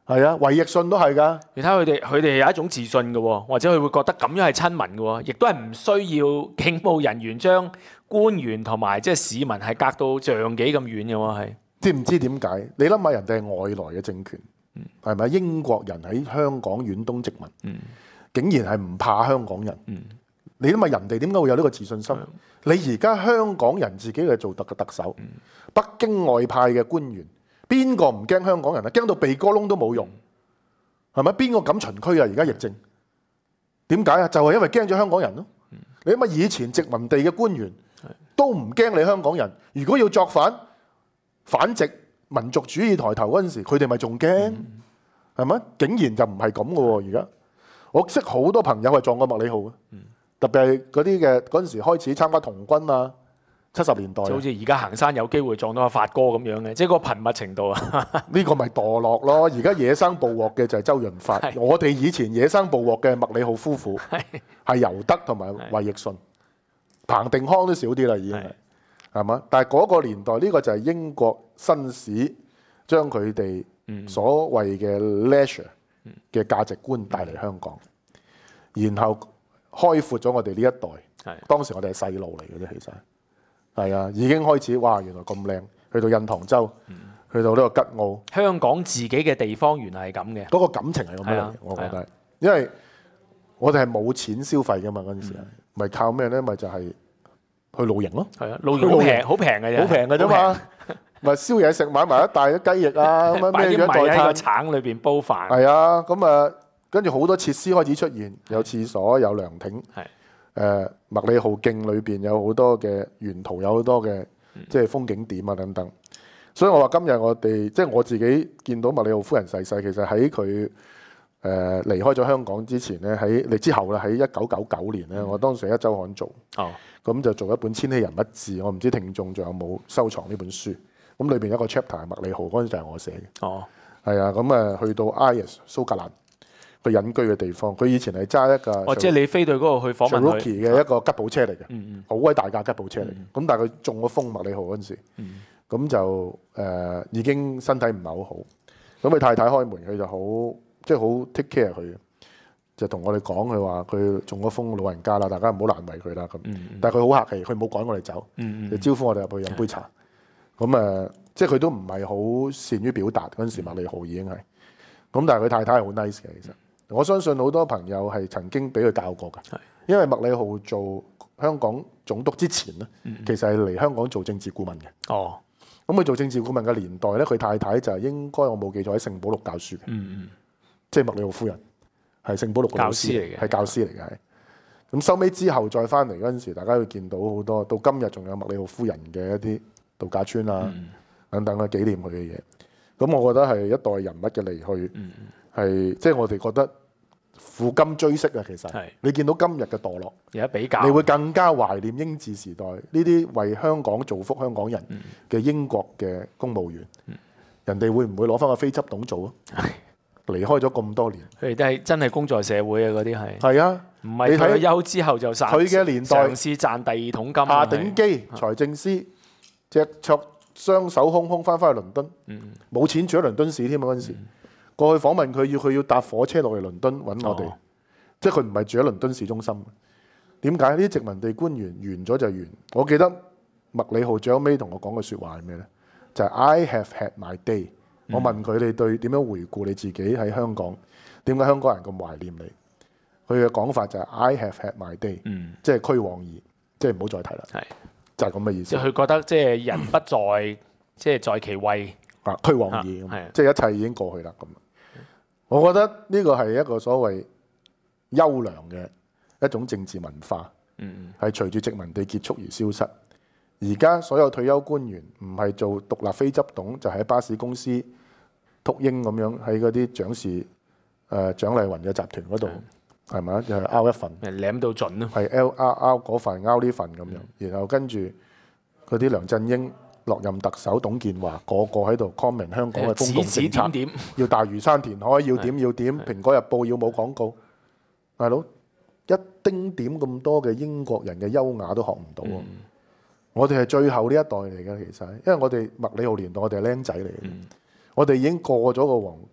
係啊，衛奕信都係㗎。 你睇佢哋，佢哋有一種自信嘅喎，或者佢會覺得咁樣係親民嘅喎，亦都係唔需要警務人員將官員同埋即係市民係隔到丈幾咁遠嘅喎，係。 知唔知點解？你諗下，人哋係外來嘅政權，係咪、英國人喺香港遠東殖民， 嗯、 竟然係唔怕香港人？ 嗯、 你諗下，人哋點解會有呢個自信心？ 嗯、 你而家香港人自己去做特嘅特首， 嗯、 北京外派嘅官員，邊個唔驚香港人啊？驚到鼻哥窿都冇用，係咪？邊個敢巡區啊？而家疫症點解啊？就係、是、因為驚咗香港人咯。 嗯、 你諗下，以前殖民地嘅官員都唔驚你香港人，如果要作反，反殖民族主義抬頭嗰陣時，佢哋咪仲驚，係咪、嗯？竟然就唔係咁嘅喎！而家我識好多朋友係撞過麥理浩嘅， 嗯、特特別係嗰啲嘅嗰陣時開始參加童軍啊，七十年代， 就好似而家行山有機會撞到阿發哥咁樣嘅，即係個頻密程度啊！ 呢個咪墮落咯！而家野生捕獲嘅就係周潤發， 係我哋以前野生捕獲嘅麥理浩夫婦係係尤德同埋衛奕信，彭定康都少啲啦，已經係。 係係嘛？但係嗰個年代呢、呢個就係英國紳士將佢哋所謂嘅 leisure 嘅價值觀帶嚟香港，然後開闊咗我哋呢一代。 係當時我哋係細路嚟嘅啫，其實係啊，已經開始哇！原來咁靚，去到印塘州， 嗯、 去到呢個吉澳， 香港自己嘅地方原來係咁嘅。 嗰個感情係咁樣嚟嘅， 係啊我覺得係係啊， 因為我哋係冇錢消費㗎嘛，嗰陣時係咪、靠咩咧？咪就係、是。去露營咯， 係啊，露營好平，好平嘅啫， 好平嘅啫嘛，咪燒嘢食，買埋一大啲雞翼啊，咁樣擺啲咩樣米喺個代餐， 橙裏邊煲飯。 係啊，咁啊，跟住好多設施開始出現，有廁所，有涼亭， 係誒麥理浩徑裏邊有好多嘅沿途有好多嘅即係風景點啊等等，所以我話今日我哋即係我自己見到麥理浩夫人逝世，其實喺佢誒離開咗香港之前咧，喺你之後啦，喺一九九九年咧，我當時喺一週刊做。 哦。 咁就做一本《千禧人物志》，我唔知聽眾仲有冇收藏呢本書。咁裏邊有一個 chapter 係麥理浩，嗰陣就係我寫嘅。 哦， 係啊，咁啊去到 Ayers 蘇格蘭，佢隱居嘅地方。佢以前係揸一架哦，即係你飛到嗰度去訪問佢 Cherokee 嘅一個吉普車嚟嘅， 嗯好鬼大架吉普車嚟嘅。咁、 嗯、 但係佢中咗風，麥理浩嗰陣時，咁、 嗯、 就誒、呃、已經身體唔係好好。咁佢太太開門，佢就好即係好 take care 佢。就同我哋講，佢話佢中咗風，老人家啦，大家唔好難為佢啦咁。 嗯、 但係佢好客氣，佢冇趕我哋走， 嗯、 就招呼我哋入去飲杯茶。咁誒、呃，即係佢都唔係好善於表達嗰陣時，麥理浩已經係。咁但係佢太太係好 nice 嘅，其實我相信好多朋友係曾經俾佢教過㗎。 是因為麥理浩做香港總督之前咧， 嗯、 其實係嚟香港做政治顧問嘅。 哦， 咁佢做政治顧問嘅年代咧，佢太太就係應該我冇記錯喺聖保祿教書嘅， 嗯、 即係麥理浩夫人。係聖保祿嘅老師教師嚟嘅， 係教師嚟嘅，係。咁收尾之後再翻嚟嗰陣時，大家會見到好多，到今日仲有麥理浩夫人嘅一啲度假村啊、 嗯、 等等嘅紀念佢嘅嘢。咁我覺得係一代人物嘅離去，係即係我哋覺得撫今追昔啊。其實係你見到今日嘅墮落， 而家比較， 你會更加懷念英治時代呢啲為香港造福香港人嘅英國嘅公務員。 嗯、 人哋會唔會攞翻個非執董做啊？離開咗咁多年， 佢哋都係真係工在社會啊！嗰啲係係啊， 唔係退咗休之後就賺佢嘅年代嘗試賺第二桶金。 夏鼎基財政司隻腳雙手空空翻返去倫敦，冇、嗯、錢住喺倫敦市添啊！嗰陣時、嗯、過去訪問佢，要佢要搭火車落嚟倫敦揾我哋，哦、即係佢唔係住喺倫敦市中心。點解呢啲殖民地官員完咗就完？我記得麥理浩最後尾同我講嘅説話係咩呢？就係、是、I have had my day。我問佢哋對點樣回顧你自己喺香港，點解香港人咁懷念你？佢嘅講法就係 I have had my day，、嗯、即係俱往矣，即係唔好再提啦。係就係咁嘅意思。 即係佢覺得即係人不在，即係在其位啊，俱往矣，即係一切已經過去啦。咁，我覺得呢個係一個所謂優良嘅一種政治文化，係、嗯、隨住殖民地結束而消失。而家所有退休官員唔係做獨立非執董，就喺、是、巴士公司禿鷹咁樣喺嗰啲蔣氏誒蔣麗芸嘅集團嗰度，係咪啊？就係拗一份， 舐到盡咯， 係 L 拗拗嗰份，拗呢份咁樣。然後跟住嗰啲梁振英落任特首，董建華個個喺度 comment 香港嘅公共政策， 點點要大嶼山填海，要點要點，蘋果日報要冇廣告，大佬一丁點咁多嘅英國人嘅優雅都學唔到喎。嗯我哋係最後呢一代嚟嘅，其實，因為我哋麥理浩年代，我哋係僆仔嚟嘅，嗯、我哋已經過咗個黃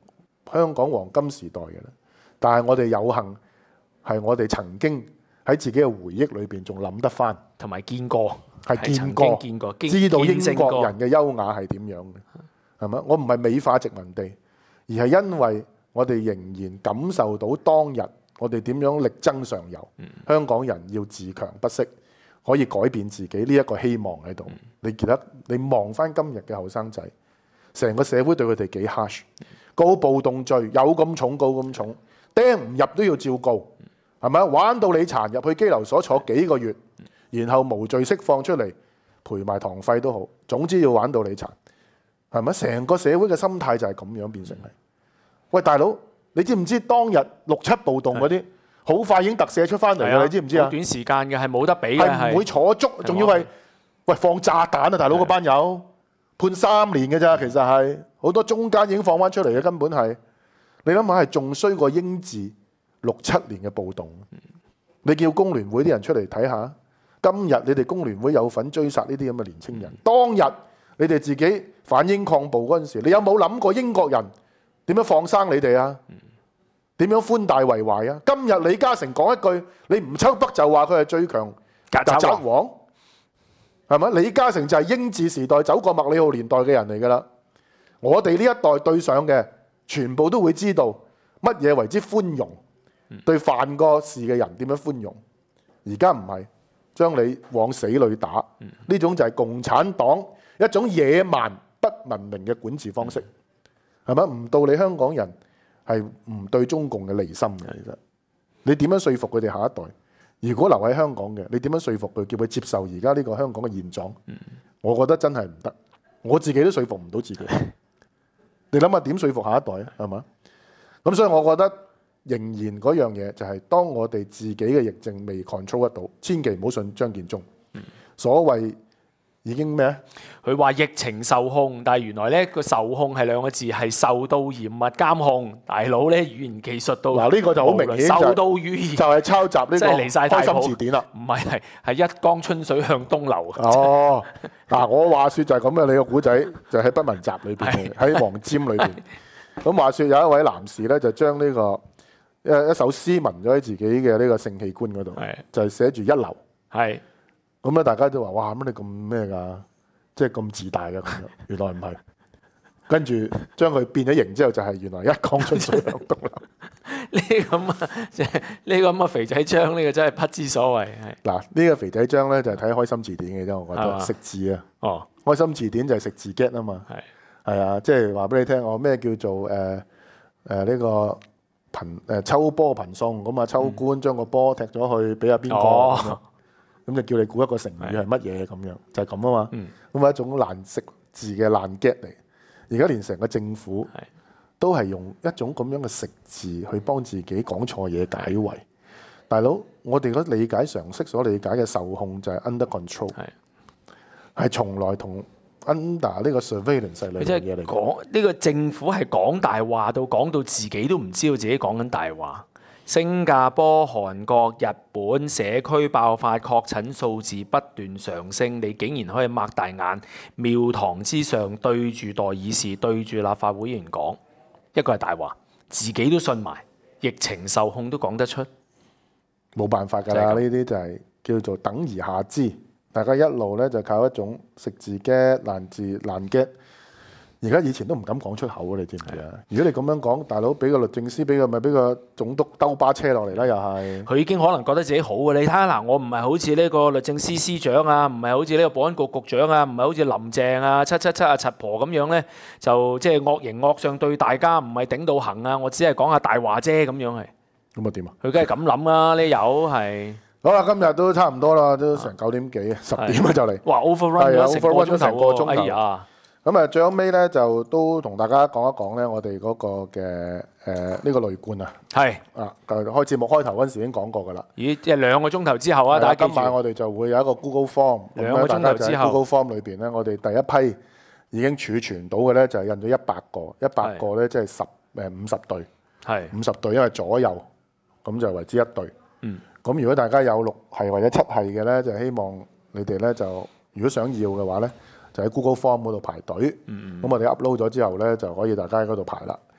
香港黃金時代嘅咧，但係我哋有幸係我哋曾經喺自己嘅回憶裏邊仲諗得翻， 同埋見過， 係見過， 見過知道英國人嘅優雅係點樣嘅，係咪？我唔係美化殖民地，而係因為我哋仍然感受到當日我哋點樣力爭上游，嗯、香港人要自強不息，可以改變自己呢一個希望喺度。嗯、你記得你望翻今日嘅後生仔，成個社會對佢哋幾 harsh， 告暴動罪有咁重告咁重，釘唔入都要照告，係咪？玩到你殘入去羈留所坐幾個月，然後無罪釋放出嚟，賠埋堂費都好，總之要玩到你殘，係咪？成個社會嘅心態就係咁樣變成係。喂，大佬，你知唔知當日六七暴動嗰啲，好快已經特赦出翻嚟啦？你知唔知啊？ 短時間嘅係冇得比嘅， 係唔會坐足，仲要係喂放炸彈啊！大佬嗰班友判三年嘅咋，其實係好多中間已經放翻出嚟嘅，根本係你諗下係仲衰過英治六七年嘅暴動。你叫工聯會啲人出嚟睇下，今日你哋工聯會有份追殺呢啲咁嘅年青人，當日你哋自己反英抗暴嗰陣時，你有冇諗過英國人點樣放生你哋啊？點樣寬大為懷啊？今日李嘉誠講一句，你吳秋北就話佢係最強曱甴王，係咪？李嘉誠就係英治時代走過麥理浩年代嘅人嚟㗎啦。我哋呢一代對上嘅，全部都會知道乜嘢為之寬容，對犯過事嘅人點樣寬容。而家唔係將你往死裏打，呢種就係共產黨一種野蠻不文明嘅管治方式。係咪？唔到你香港人係唔對中共嘅離心嘅，其實你點樣說服佢哋下一代？如果留喺香港嘅，你點樣說服佢，叫佢接受而家呢個香港嘅現狀？我覺得真係唔得，我自己都說服唔到自己。你諗下點說服下一代啊？係嘛？咁所以我覺得仍然嗰樣嘢就係，當我哋自己嘅疫症未 control 得到，千祈唔好信張建宗。所謂已經咩？ 佢話疫情受控，但係原來咧個受控係兩個字，係受到嚴密監控。大佬咧語言技術到嗱，呢個就好明顯， 受到語言就係抄襲呢個開心字典啦。 唔係係係一江春水向東流。 哦，嗱，我話説就係咁嘅，你個古仔就喺不文集裏邊，喺黃霑裏邊。咁話説有一位男士咧，就將呢個一一首詩紋咗喺自己嘅呢個性器官嗰度，就係寫住一流。係。咁咧，大家都話：哇！乜你咁咩㗎？即係咁自大嘅咁樣。原來唔係，跟住將佢變咗形之後，就係原來一江春水向東流。 呢咁啊，即係呢個咁嘅肥仔章，呢個真係不知所謂。 嗱，呢個肥仔章咧就係睇開心字典嘅啫，我覺得食字啊。哦，開心字典就係食字 get 啊嘛。係係啊，即係話俾你聽，我咩叫做誒誒呢個頻誒抽波頻送咁啊？秋官將個波踢咗去俾阿邊個？咁就叫你估一個成語係乜嘢咁樣，就係咁啊嘛。咁係、嗯、一種難食字嘅爛 get 嚟。而家連成個政府都係用一種咁樣嘅食字去幫自己講錯嘢解圍。大佬，我哋嗰理解常識所理解嘅受控就係 under control，係從來同 under 呢個 surveillance 係兩樣嘢嚟講。 呢個政府係講大話到講到自己都唔知道自己講緊大話。新加坡、韓國、日本社區爆發確診數字不斷上升，你竟然可以擘大眼，廟堂之上對住代議士、對住立法會議員講，一個係大話，自己都信埋，疫情受控都講得出， 冇辦法㗎啦！呢啲就係叫做等而下之，大家一路咧就靠一種食字 get、爛字爛 get。而家以前都唔敢講出口啊！你知唔知啊？如果你咁樣講，大佬俾個律政司，俾個咪俾個總督兜巴車落嚟啦，又係。佢已經可能覺得自己好嘅。你睇下嗱，我唔係好似呢個律政司司長啊，唔係好似呢個保安局局長啊，唔係好似林鄭啊、七七七啊、柒婆咁樣咧，就即係惡形惡相對大家，唔係頂到行啊！我只係講下大話啫，咁樣係。 咁啊點啊？ 佢梗係咁諗啦，呢友係。 好啦，今日都差唔多啦，都成九點幾啊，十點啊就嚟。 哇 overrun 咗成個鐘頭喎！ 咁啊，最後尾咧就都同大家講一講咧，我哋嗰個嘅誒呢個雷罐啊，係啊，開節目開頭嗰陣時已經講過噶啦。咦，即係兩個鐘頭之後啊，大家今晚我哋就會有一個 Google Form，兩個鐘頭之後 Google Form 裏邊咧，我哋第一批已經儲存到嘅咧就係印咗一百個，一百個咧即係十誒五十對，係五十對，因為左右咁就為之一對。嗯，咁如果大家有六係或者七係嘅咧，就希望你哋咧就如果想要嘅話咧，就喺 Google Form 嗰度排隊，咁、嗯、我哋 upload 咗之後咧，就可以大家喺嗰度排啦。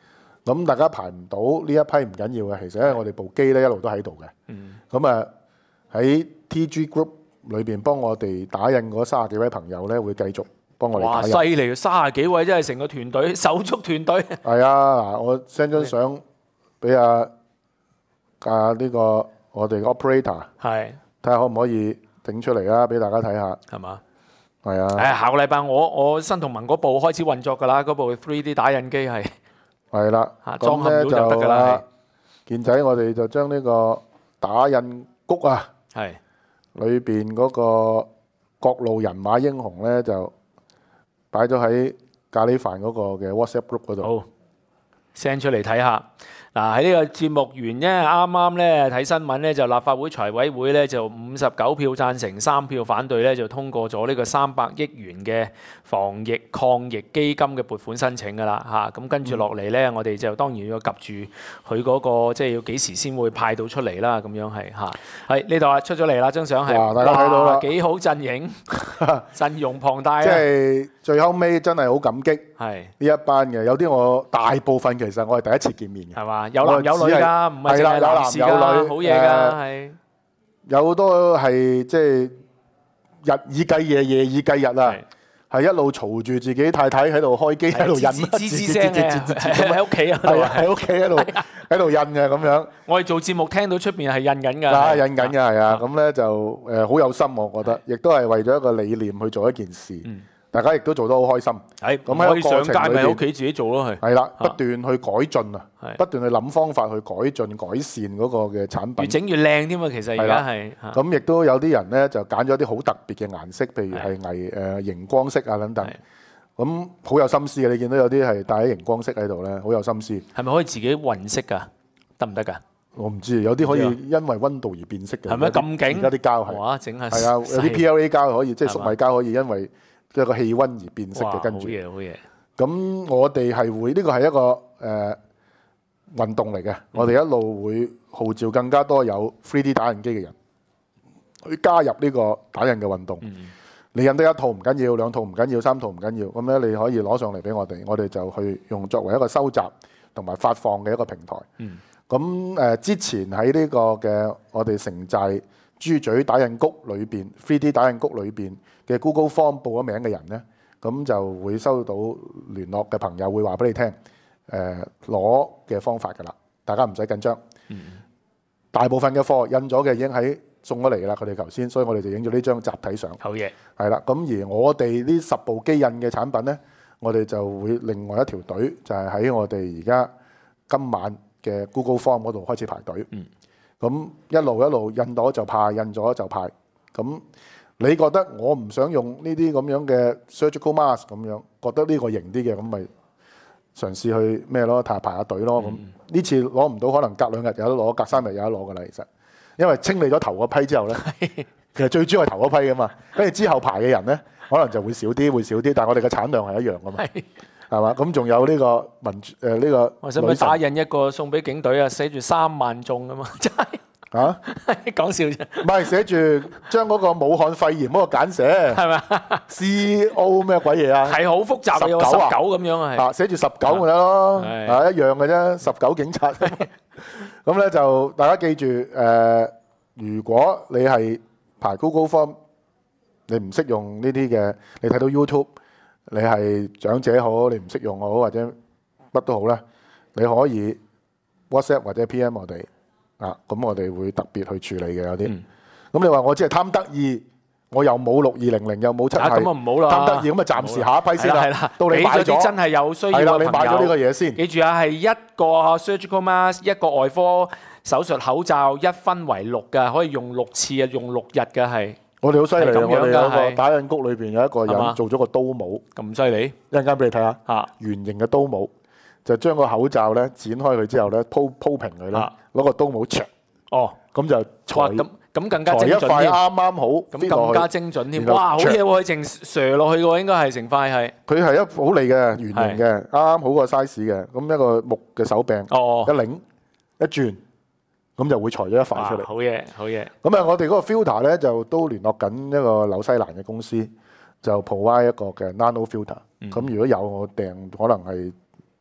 咁大家排唔到呢一批唔緊要嘅，其實因為我哋部機咧一路都喺度嘅。 嗯， 咁啊喺 T G Group 裏邊幫我哋打印嗰三十幾位朋友咧，會繼續幫我哋哇！ 打印。 犀利，三十幾位真係成個團隊，手足團隊。 係啊，嗱，我 send 張相俾阿阿呢個我哋 operator， 係睇下可唔可以整出嚟啊，俾大家睇下。 係嘛？ 係啊， 誒，下個禮拜我我新同盟嗰部開始運作㗎啦，嗰部 three D 打印機係係啦， 嚇裝咁咧嵌料就得㗎啦啊健仔，我哋就將呢個打印谷啊， 係裏邊嗰個各路人馬英雄咧，就擺咗喺咖喱飯嗰個嘅 WhatsApp group 嗰度。 好 send 出嚟睇下。嗱喺呢個節目完咧，啱啱咧睇新聞咧，就立法會財委會咧就五十九票贊成，三票反對咧，就通過咗呢個三百億元嘅防疫抗疫基金嘅撥款申請㗎啦嚇。咁跟住落嚟咧，我哋就當然要及住佢嗰個即係要幾時先會派到出嚟啦。咁樣係嚇。係呢度啊，出咗嚟啦，張相係。 哇大家睇到啦哇幾好陣營，陣容龐大啊。 即係最後尾真係好感激呢係一班嘅，有啲我大部分其實我係第一次見面嘅， 係嘛？有男有女㗎，唔係淨係男士㗎， 係啦有男有女好嘢㗎，係。 有好多係即係日以繼夜，夜以繼日啊係， 係一路嘈住自己太太喺度開機喺度印， 吱吱吱聲嘅，喺屋企啊， 係啊喺屋企喺度喺度印嘅咁樣。 我哋做節目聽到出邊係印緊㗎， 啊，印緊嘅係啊，咁咧就誒好有心，我覺得，亦都係為咗一個理念去做一件事，大家亦都做得好開心。 係咁喺個可以上過程裏邊街咪喺屋企自己做咯，係。 係啦， 啊不斷去改進啊係， 不斷去諗方法去改進改善嗰個嘅產越品。 整越靚添啊！其實而家係嚇咁亦都有啲人咧就揀咗啲好特別嘅顏色，譬如係霓誒熒光色啊等等係。 咁好有心思嘅，你見到有啲係帶啲熒光色喺度咧，好有心思。 係咪可以自己混色㗎？得唔得㗎？ 我唔知，有啲可以唔因為溫度而變色嘅。 係咩有啲咁勁？ 而家啲膠係哇！整下係啊，有犀啲 P L A 膠可以，即係係嘛粟米膠可以因為一個氣温而變色哇嘅。跟住好嘢好嘢， 咁，我哋係會呢個係一個誒、呃、運動嚟嘅。我哋一路會號召更加多有 three D 打印機嘅人去加入呢個打印嘅運動。 嗯你印得一套唔緊要，兩套唔緊要，三套唔緊要，咁咧你可以攞上嚟俾我哋，我哋就去用作為一個收集同埋發放嘅一個平台。 嗯咁誒、呃、之前喺呢個嘅我哋城寨豬嘴打印谷裏邊 three D 打印谷裏邊嘅 Google Form 報咗名嘅人咧，咁就會收到聯絡嘅朋友會話俾你聽誒攞嘅方法㗎啦，大家唔使緊張。 嗯大部分嘅貨印咗嘅已經喺送咗嚟㗎啦，佢哋頭先，所以我哋就影咗呢張集體相。 好嘢， 係啦，咁而我哋呢十部機印嘅產品呢，我哋就會另外一條隊，就係、是、喺我哋而家今晚嘅 Google Form 嗰度開始排隊。 嗯， 咁一路一路印咗就派，印咗就派。咁你覺得我唔想用呢啲咁樣嘅 surgical mask 咁樣，覺得呢個型啲嘅，咁咪嘗試去咩咯？排排下隊咯。咁呢、 嗯、 次攞唔到，可能隔兩日有得攞，隔三日有得攞㗎啦。其實，因為清理咗頭嗰批之後呢。其實最主要係頭嗰批噶嘛，跟住之後排嘅人咧，可能就會少啲，會少啲，但係我哋嘅產量係一樣噶嘛，係嘛？咁仲有呢個民誒呢個我使唔使打印一個送俾警隊啊？寫住三萬中啊嘛，真係啊？ 講笑啫， 唔係寫住將嗰個武漢肺炎嗰個簡寫係咪 C O 咩鬼嘢啊？ 係好複雜嘅，有十九啊十九咁樣啊，係啊，寫住十九咪得咯， 係啊一樣嘅啫，十九警察。咁咧就大家記住誒、呃，如果你係排 Google Form，你唔識用呢啲嘅，你睇到 YouTube，你係長者好，你唔識用好，或者乜都好啦，你可以 WhatsApp 或者 P M 我哋啊，咁我哋會特別去處理嘅有啲。咁、 嗯、 你話我只係貪得意，我又冇六二零零，又冇七系， 啊咁啊唔好啦， 貪得意咁啊，暫時下一批先啦。 係啦， 到你買俾咗啲咗， 真係有需要係啦， 嘅你買咗呢個嘢先。 記住啊，係一個 surgical mask，一個外科手術口罩，一分為六㗎，可以用六次啊，用六日㗎係。 我哋好犀利啊！ 係咁樣㗎我哋有個係打印谷裏邊有一個係嘛人做咗個刀帽， 咁犀利一陣間俾你睇下， 嚇！ 圓形嘅刀帽，就將個口罩咧剪開佢之後咧鋪鋪平佢啦啊， 攞個刀帽錘， 哦， 咁就哇！ 裁咁咁更加裁一塊精準添， 啱啱好咁 fit 更加落去。 精準添。 然後哇！好灼嘢喎，佢淨射落去嘅喎，應該係成塊係。 佢係一好利嘅圓形嘅，啱啱好個 size 嘅，咁一個木嘅手柄， 哦一，擰一轉，咁就會裁咗一塊出嚟。 哇好嘢，好嘢。 咁啊，我哋嗰個 filter 咧就都聯絡緊一個紐西蘭嘅公司，就 provide 一個嘅 nano filter。咁、 嗯如果有我訂，可能係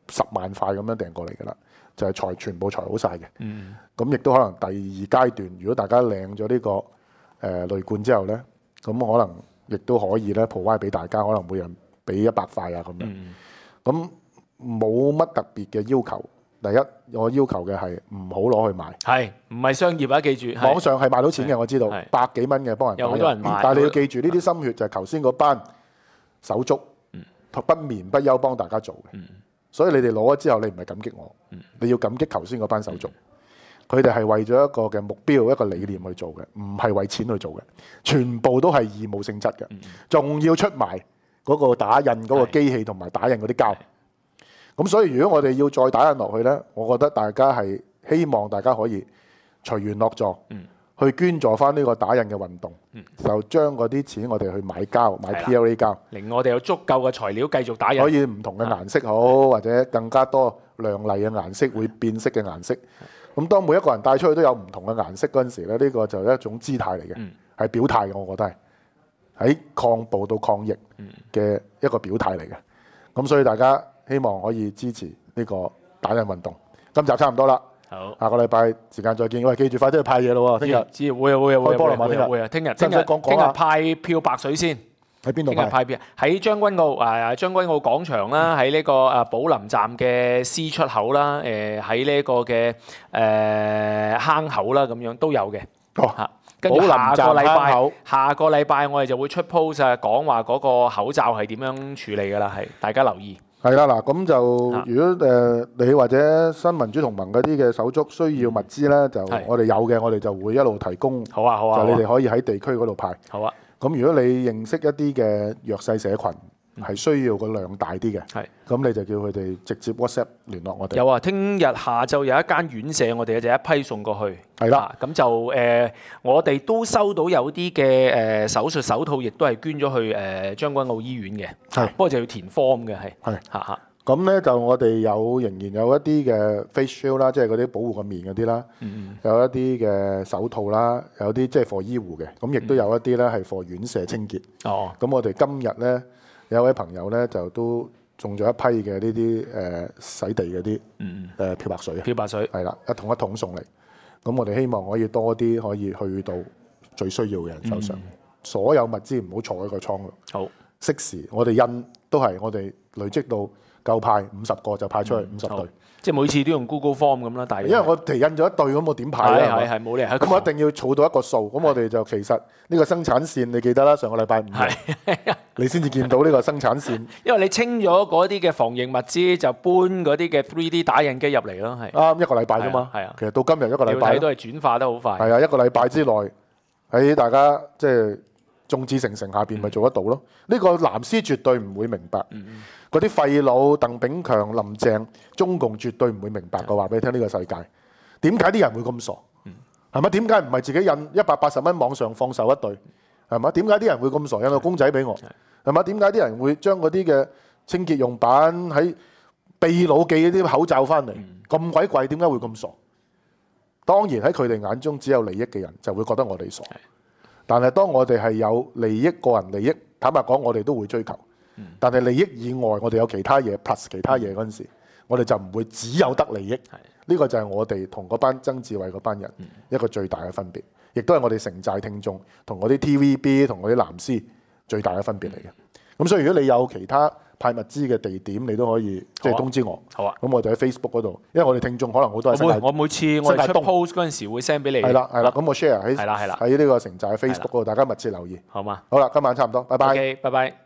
十萬塊咁樣訂過嚟㗎啦，就係、裁全部裁好晒嘅。 嗯咁亦都可能第二階段，如果大家領咗呢個誒雷罐之後咧，咁可能亦都可以咧 provide 俾大家，可能每人俾一百塊啊咁樣。 嗯咁冇乜特別嘅要求。第一，我要求嘅係唔好攞去賣。 係唔係商業啊？記住，係網上係賣到錢嘅，我知道係百幾蚊嘅幫人有好多人買但係你要記住呢啲心血就係頭先嗰班手足不眠不休幫大家做嘅。 嗯所以你哋攞咗之後，你唔係感激我，你要感激頭先嗰班手足。佢哋係為咗一個嘅目標、一個理念去做嘅，唔係為錢去做嘅，全部都係義務性質嘅，仲要出埋嗰個打印嗰個機器同埋打印嗰啲膠。咁所以如果我哋要再打印落去呢，我覺得大家係希望大家可以隨緣落座， 嗯去捐助翻呢個打印嘅運動， 嗯就將嗰啲錢我哋去買膠、買 P L A 膠， 令我哋有足夠嘅材料繼續打印。 可以唔同嘅顏色好，或者更加多亮麗嘅顏色，會變色嘅顏色。咁當每一個人帶出去都有唔同嘅顏色嗰陣時咧，呢、呢個就係一種姿態嚟嘅，係、 嗯、 表態嘅，我覺得係喺抗暴到抗疫嘅一個表態嚟嘅。咁所以大家希望可以支持呢個打印運動。今集差唔多啦。 好， 下個禮拜時間再見。喂，記住快啲去派嘢咯喎！聽日知會啊會啊會啊開波啦嘛！聽日會啊，聽日使唔使聽日聽日講講啊？ 派漂白水先。 喺邊度聽日派？ 派邊啊？喺將軍澳啊，將軍澳廣場啦，喺呢個啊寶林站嘅 C 出口啦，誒喺呢個嘅誒坑口啦，咁樣都有嘅。 哦嚇，跟住寶林下站個禮拜坑口， 下個禮拜我哋就會出 post 啊，講話嗰個口罩係點樣處理㗎啦，係大家留意。 係啦，嗱咁就啊如果誒、呃、你或者新民主同盟嗰啲嘅手足需要物資咧，就係我哋有嘅，我哋就會一路提供。 好啊好啊， 就你哋可以喺地區嗰度派。 好啊， 咁如果你認識一啲嘅弱勢社群，係需要個量大啲嘅， 係咁你就叫佢哋直接 WhatsApp 聯絡我哋。 有啊，聽日下晝有一間院舍，我哋就一批送過去。 係啦啊咁就誒、呃，我哋都收到有啲嘅誒手術手套，亦都係捐咗去誒、呃、將軍澳醫院嘅。 係不過就要填 form 嘅，係係嚇嚇。 咁咧就我哋有仍然有一啲嘅 face shield 啦，即係嗰啲保護個面嗰啲啦， 嗯有一啲嘅手套啦，有啲即係 for 醫護嘅，咁亦都有一啲咧係 for 院舍清潔。 哦， 咁我哋今日咧有一位朋友咧就都中咗一批嘅呢啲誒洗地嗰啲嗯誒漂白水啊， 漂白水。 係啦，一桶一桶送嚟。咁我哋希望可以多啲可以去到最需要嘅人手上，所有物資唔好坐喺個倉度。 好， 適時我哋印都係我哋累積到夠派五十個就派出去五十好隊， 即係每次都用 Google Form 咁啦，但係因為我哋印咗一隊咁，我點派係咧？ 係係冇理由喺咁我一定要儲到一個數，咁我哋就其實呢個生產線你記得啦，上個禮拜五係， 你先至見到呢個生產線。 因為你清咗嗰啲嘅防疫物資，就搬嗰啲嘅 three D 打印機入嚟咯，係。 啱一個禮拜啫嘛， 係啊係啊其實到今日一個禮拜你要睇都係轉化得好快。 係啊，一個禮拜之內喺大家即係眾志成城下邊咪做得到咯。呢、個藍絲絕對唔會明白，嗰啲廢佬鄧炳強、林鄭，中共絕對唔會明白嘅。話俾你聽，呢、個世界點解啲人會咁傻？係咪？點解唔係自己印一百八十蚊網上放售一對？係咪？點解啲人會咁傻印個公仔俾我？係咪？點解啲人會將嗰啲嘅清潔用品喺秘魯寄嗰啲口罩翻嚟咁鬼貴？點解會咁傻？當然喺佢哋眼中，只有利益嘅人就會覺得我哋傻。但係當我哋係有利益、個人利益，坦白講，我哋都會追求。但係利益以外，我哋有其他嘢 plus 其他嘢嗰陣時，我哋就唔會只有得利益。呢個就係我哋同嗰班曾志偉嗰班人一個最大嘅分別，亦都係我哋城寨聽眾同嗰啲 T V B 同嗰啲藍絲最大嘅分別嚟嘅。咁所以如果你有其他派物資嘅地點，你都可以即係通知我。 好啊， 咁我就喺 Facebook 嗰度，因為我哋聽眾可能好多係新界我每我每次我哋出新界東 post 嗰陣時會 send 俾你。 係啦係啦，咁我 share 喺係啦係啦喺呢個城寨 Facebook 嗰度，大家密切留意。 好嘛好啦，今晚差唔多，拜拜。 ，OK，拜拜。